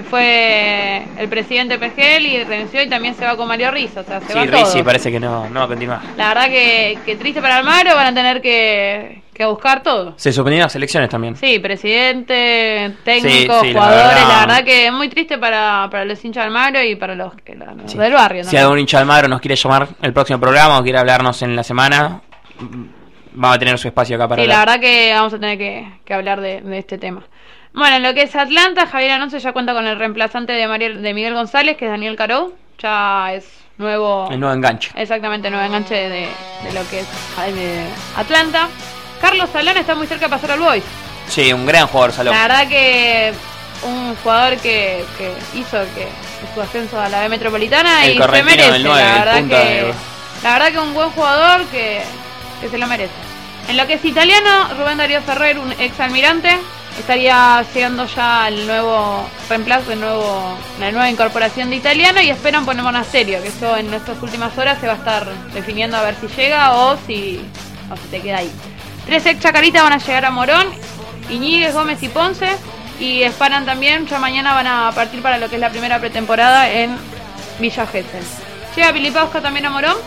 fue el presidente Pejel y renunció y también se va con Mario Rizzo, o sea, se sí, va todo. Sí, parece que no, no va a continuar. La verdad que, que triste para Almagro, van a tener que, que buscar todo. Se suspendieron las elecciones también. Sí, presidente, técnico, sí, sí, jugadores, la verdad, la verdad que es muy triste para, para los hinchas de Almagro y para los, los sí. del barrio. Si algún hincha de Almagro nos quiere llamar el próximo programa o quiere hablarnos en la semana, vamos a tener su espacio acá para sí, hablar. la verdad que vamos a tener que, que hablar de, de este tema. Bueno, en lo que es Atlanta, Javier Alonso ya cuenta con el reemplazante de, Mariel, de Miguel González, que es Daniel Caró. Ya es nuevo... El nuevo enganche. Exactamente, nuevo enganche de, de lo que es de Atlanta. Carlos Salán está muy cerca de pasar al Boys. Sí, un gran jugador, Salón. La verdad que un jugador que, que hizo que su ascenso a la B Metropolitana el y se merece. nueve, la, verdad que, de... la verdad que un buen jugador que, que se lo merece. En lo que es italiano, Rubén Darío Ferrer, un ex almirante, estaría llegando ya el nuevo reemplazo, el nuevo, la nueva incorporación de Italiano, y esperan poner Monasterio, que eso en estas últimas horas se va a estar definiendo a ver si llega o si, o si te queda ahí. Tres ex Chacarita van a llegar a Morón, Iñiguez, Gómez y Ponce, y esperan también, ya mañana van a partir para lo que es la primera pretemporada en Villa Gesell. Llega Pilipauska también a Morón,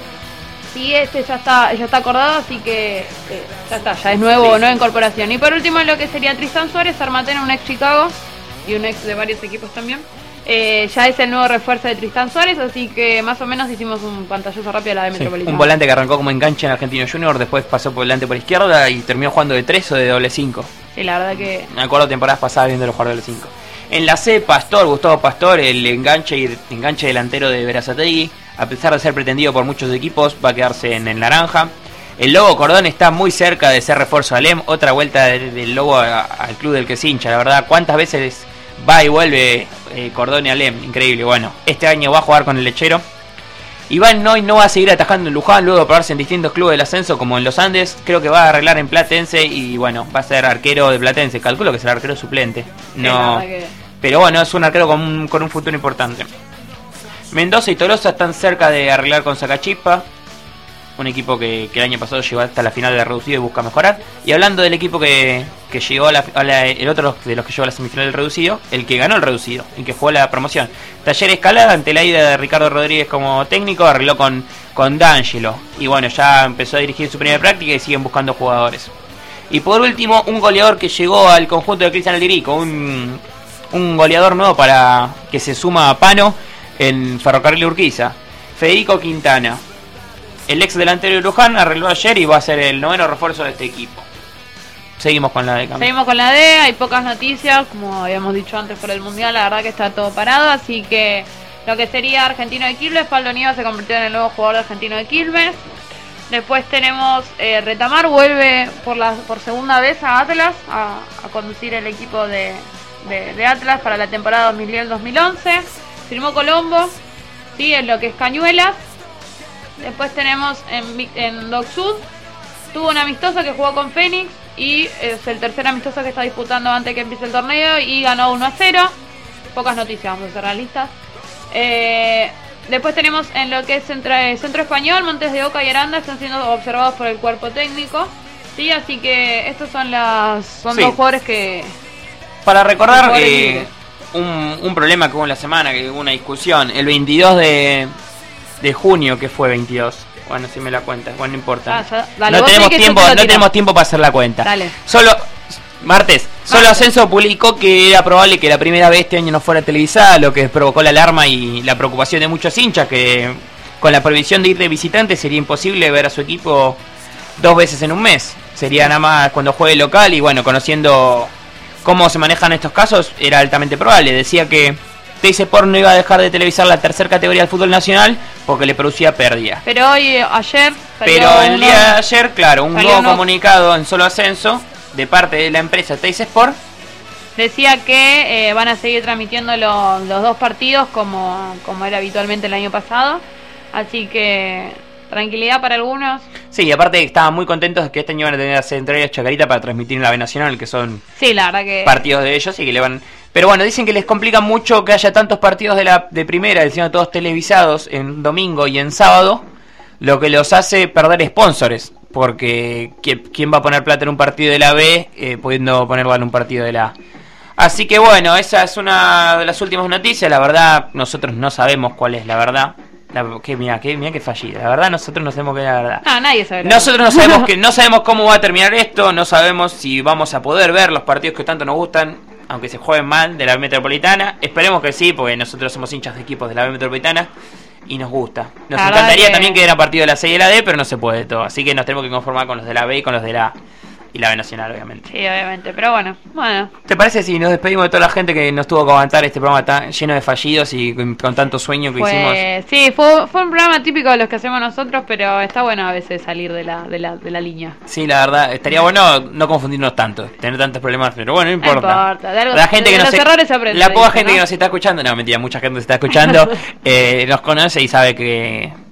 y este ya está ya está acordado, así que eh, ya está, ya es nuevo, sí. Nueva incorporación. Y por último, lo que sería Tristán Suárez, Armatena, un ex Chicago y un ex de varios equipos también. Eh, ya es el nuevo refuerzo de Tristán Suárez, así que más o menos hicimos un pantallazo rápido a la de sí, Metropolitana. Un volante que arrancó como enganche en Argentino Junior, después pasó por volante por izquierda y terminó jugando de tres o de doble cinco. Sí, la verdad que... Me acuerdo temporadas pasadas viendo los jugadores de doble cinco. En la C, Pastor, Gustavo Pastor, el enganche y enganche delantero de Berazategui, a pesar de ser pretendido por muchos equipos, va a quedarse en el naranja. El Lobo Cordón está muy cerca de ser refuerzo de Alem, otra vuelta del, del Lobo a, al club del que se hincha, la verdad. ¿Cuántas veces va y vuelve eh, Cordón y Alem? Increíble. Bueno, este año va a jugar con el Lechero. Iván Noy no va a seguir atajando en Luján, luego de probarse en distintos clubes del ascenso como en los Andes. Creo que va a arreglar en Platense y bueno, va a ser arquero de Platense. Calculo que será arquero suplente. No, que... Pero bueno, es un arquero con un, con un futuro importante. Mendoza y Tolosa están cerca de arreglar con Sacachispa, un equipo que, que el año pasado llegó hasta la final del reducido y busca mejorar. Y hablando del equipo que, que llegó a la, a la, el otro de los que llegó a la semifinal del reducido, el que ganó el reducido, el que jugó la promoción, Taller Escalada, ante la ida de Ricardo Rodríguez como técnico, arregló con, con D'Angelo. Y bueno, ya empezó a dirigir su primera práctica y siguen buscando jugadores. Y por último, un goleador que llegó al conjunto de Cristian Aldirico, un, un goleador nuevo para que se suma a Pano en Ferrocarril Urquiza, Federico Quintana. El ex delantero de Luján arregló ayer y va a ser el noveno refuerzo de este equipo. Seguimos con la D. Seguimos con la D, hay pocas noticias, como habíamos dicho antes por el Mundial, la verdad que está todo parado, así que lo que sería Argentino de Quilmes, Pablo Nieva se convirtió en el nuevo jugador de Argentino de Quilmes. Después tenemos eh, Retamar, vuelve por la por segunda vez a Atlas, a, a conducir el equipo de, de, de Atlas para la temporada dos mil diez dos mil once. Firmó Colombo, sí, en lo que es Cañuelas. Después tenemos en, en Doc Sud, tuvo un amistoso que jugó con Fénix y es el tercer amistoso que está disputando antes que empiece el torneo y ganó uno a cero. Pocas noticias, vamos a ser realistas. Eh, después tenemos en lo que es centro, centro Español, Montes de Oca y Aranda están siendo observados por el cuerpo técnico. Sí, así que estos son las son sí. dos jugadores que... Para recordar eh, un, un problema que hubo en la semana, que hubo una discusión, el veintidós de... de junio, que fue veintidós. Bueno, si me la cuentas, bueno, no importa. Ah, ya, dale, no tenemos tiempo, no tenemos tiempo para hacer la cuenta. Dale. Solo martes, solo martes. Ascenso publicó que era probable que la primera vez este año no fuera televisada, lo que provocó la alarma y la preocupación de muchos hinchas, que con la prohibición de ir de visitante sería imposible ver a su equipo dos veces en un mes. Sería nada más cuando juegue local y bueno, conociendo cómo se manejan estos casos, era altamente probable. Decía que Teis Sport no iba a dejar de televisar la tercera categoría del fútbol nacional porque le producía pérdida. Pero hoy, ayer... Pero el día de ayer, claro, un nuevo uno... comunicado en Solo Ascenso de parte de la empresa Teis Sport decía que eh, van a seguir transmitiendo lo, los dos partidos como, como era habitualmente el año pasado. Así que tranquilidad para algunos. Sí, y aparte estaban muy contentos de que este año van a tener a Central Chacarita para transmitir en la B Nacional, que son sí, la verdad que... partidos de ellos y que le van... Pero bueno, dicen que les complica mucho que haya tantos partidos de la de primera, diciendo todos televisados en domingo y en sábado, lo que los hace perder sponsors, porque ¿quién va a poner plata en un partido de la B eh, pudiendo ponerlo en un partido de la A? Así que bueno, esa es una de las últimas noticias. La verdad, nosotros no sabemos cuál es la verdad. La, que mira, que mira que fallida. La verdad, nosotros no sabemos qué es la verdad. Ah, nadie sabe. Nosotros no sabemos que no sabemos cómo va a terminar esto, no sabemos si vamos a poder ver los partidos que tanto nos gustan, aunque se jueguen mal, de la B Metropolitana. Esperemos que sí, porque nosotros somos hinchas de equipos de la B Metropolitana y nos gusta. Nos la encantaría que... también que era partido de la C y de la D, pero no se puede todo. Así que nos tenemos que conformar con los de la B y con los de la A. Y la B Nacional, obviamente. Sí, obviamente, pero bueno, bueno. ¿Te parece si nos despedimos de toda la gente que nos tuvo que aguantar este programa tan lleno de fallidos y con, con tanto sueño que fue, hicimos? Sí, fue, fue un programa típico de los que hacemos nosotros, pero está bueno a veces salir de la, de la, de la línea. Sí, la verdad, estaría bueno no confundirnos tanto, tener tantos problemas, pero bueno, no importa. No importa, de algo, la gente de que los nos errores se aprende. La poca ¿no? gente que nos está escuchando, no, mentira, mucha gente nos está escuchando, eh, nos conoce y sabe que...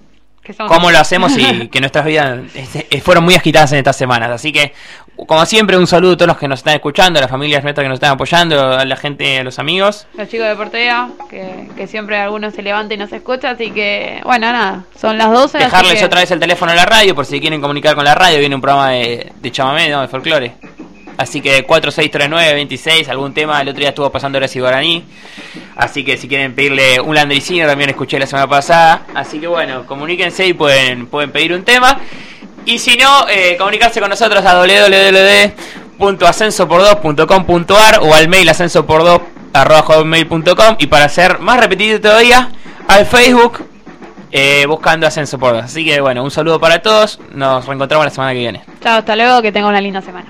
cómo lo hacemos y que nuestras vidas este, fueron muy agitadas en estas semanas. Así que, como siempre, un saludo a todos los que nos están escuchando, a las familias nuestras que nos están apoyando, a la gente, a los amigos. Los chicos de Portea, que, que siempre algunos se levanta y nos escucha, así que, bueno, nada, son las doce. Dejarles que... otra vez el teléfono a la radio, por si quieren comunicar con la radio, viene un programa de, de chamamé, ¿no? De folclore. Así que cuatro seis tres nueve veintiséis, algún tema, el otro día estuvo pasando Horacio Guaraní. Así que si quieren pedirle un landricino, también escuché la semana pasada. Así que bueno, comuníquense y pueden, pueden pedir un tema. Y si no, eh, comunicarse con nosotros a doble u doble u doble u punto ascenso por dos punto com punto a r o al mail ascenso por dos arroba hotmail punto com. Y para ser más repetido todavía, al Facebook eh, buscando Ascenso por dos. Así que bueno, un saludo para todos. Nos reencontramos la semana que viene. Chao, hasta luego, que tengan una linda semana.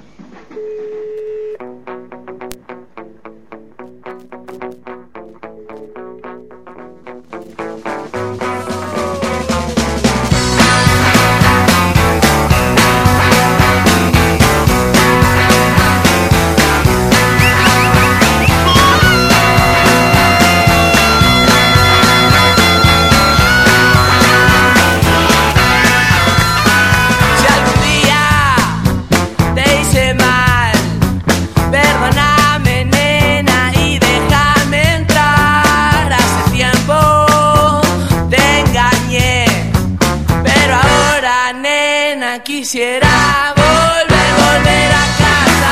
Quisiera volver, volver a casa,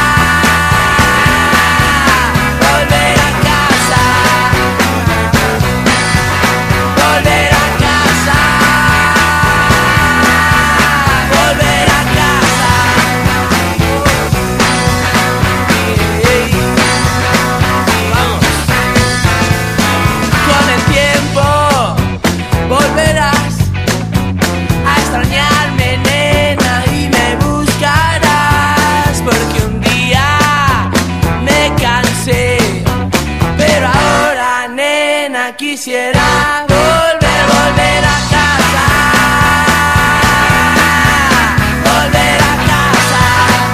volver a casa, volver a casa, volver a casa. Hey, vamos. Con el tiempo volverás a extrañarme. Quisiera volver, volver a casa, volver a casa,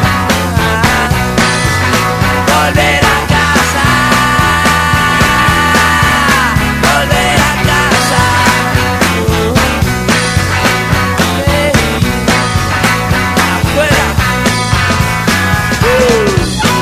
volver a casa, volver a casa. Hey, afuera. Uh.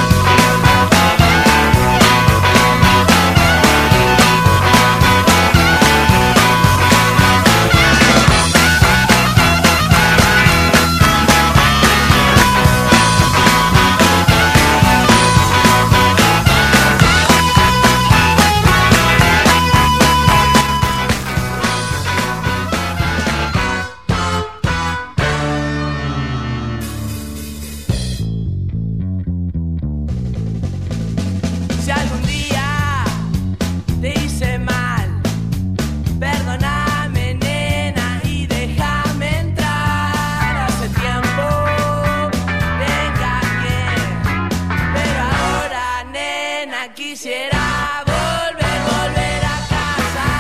Si algún día te hice mal, perdóname, nena, y déjame entrar. Hace tiempo te engañé, pero ahora, nena, quisiera volver, volver a casa,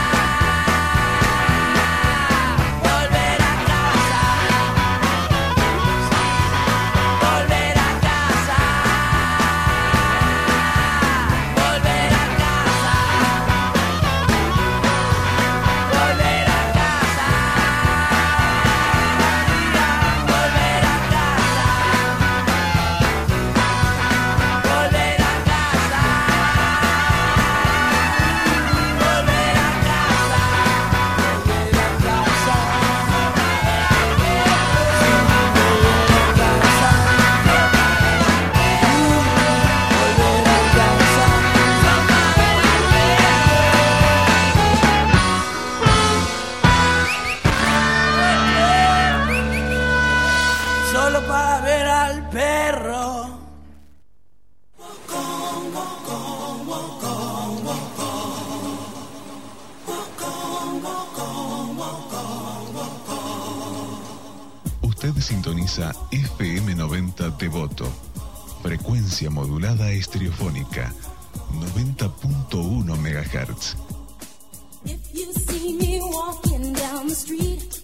volver a casa, volver a casa. Volver a casa, volver a casa, volver a casa, volver a casa, volver a solo para ver al perro. Usted sintoniza F M noventa Devoto, frecuencia modulada estereofónica, noventa punto uno megahertz. If you see me walking down the street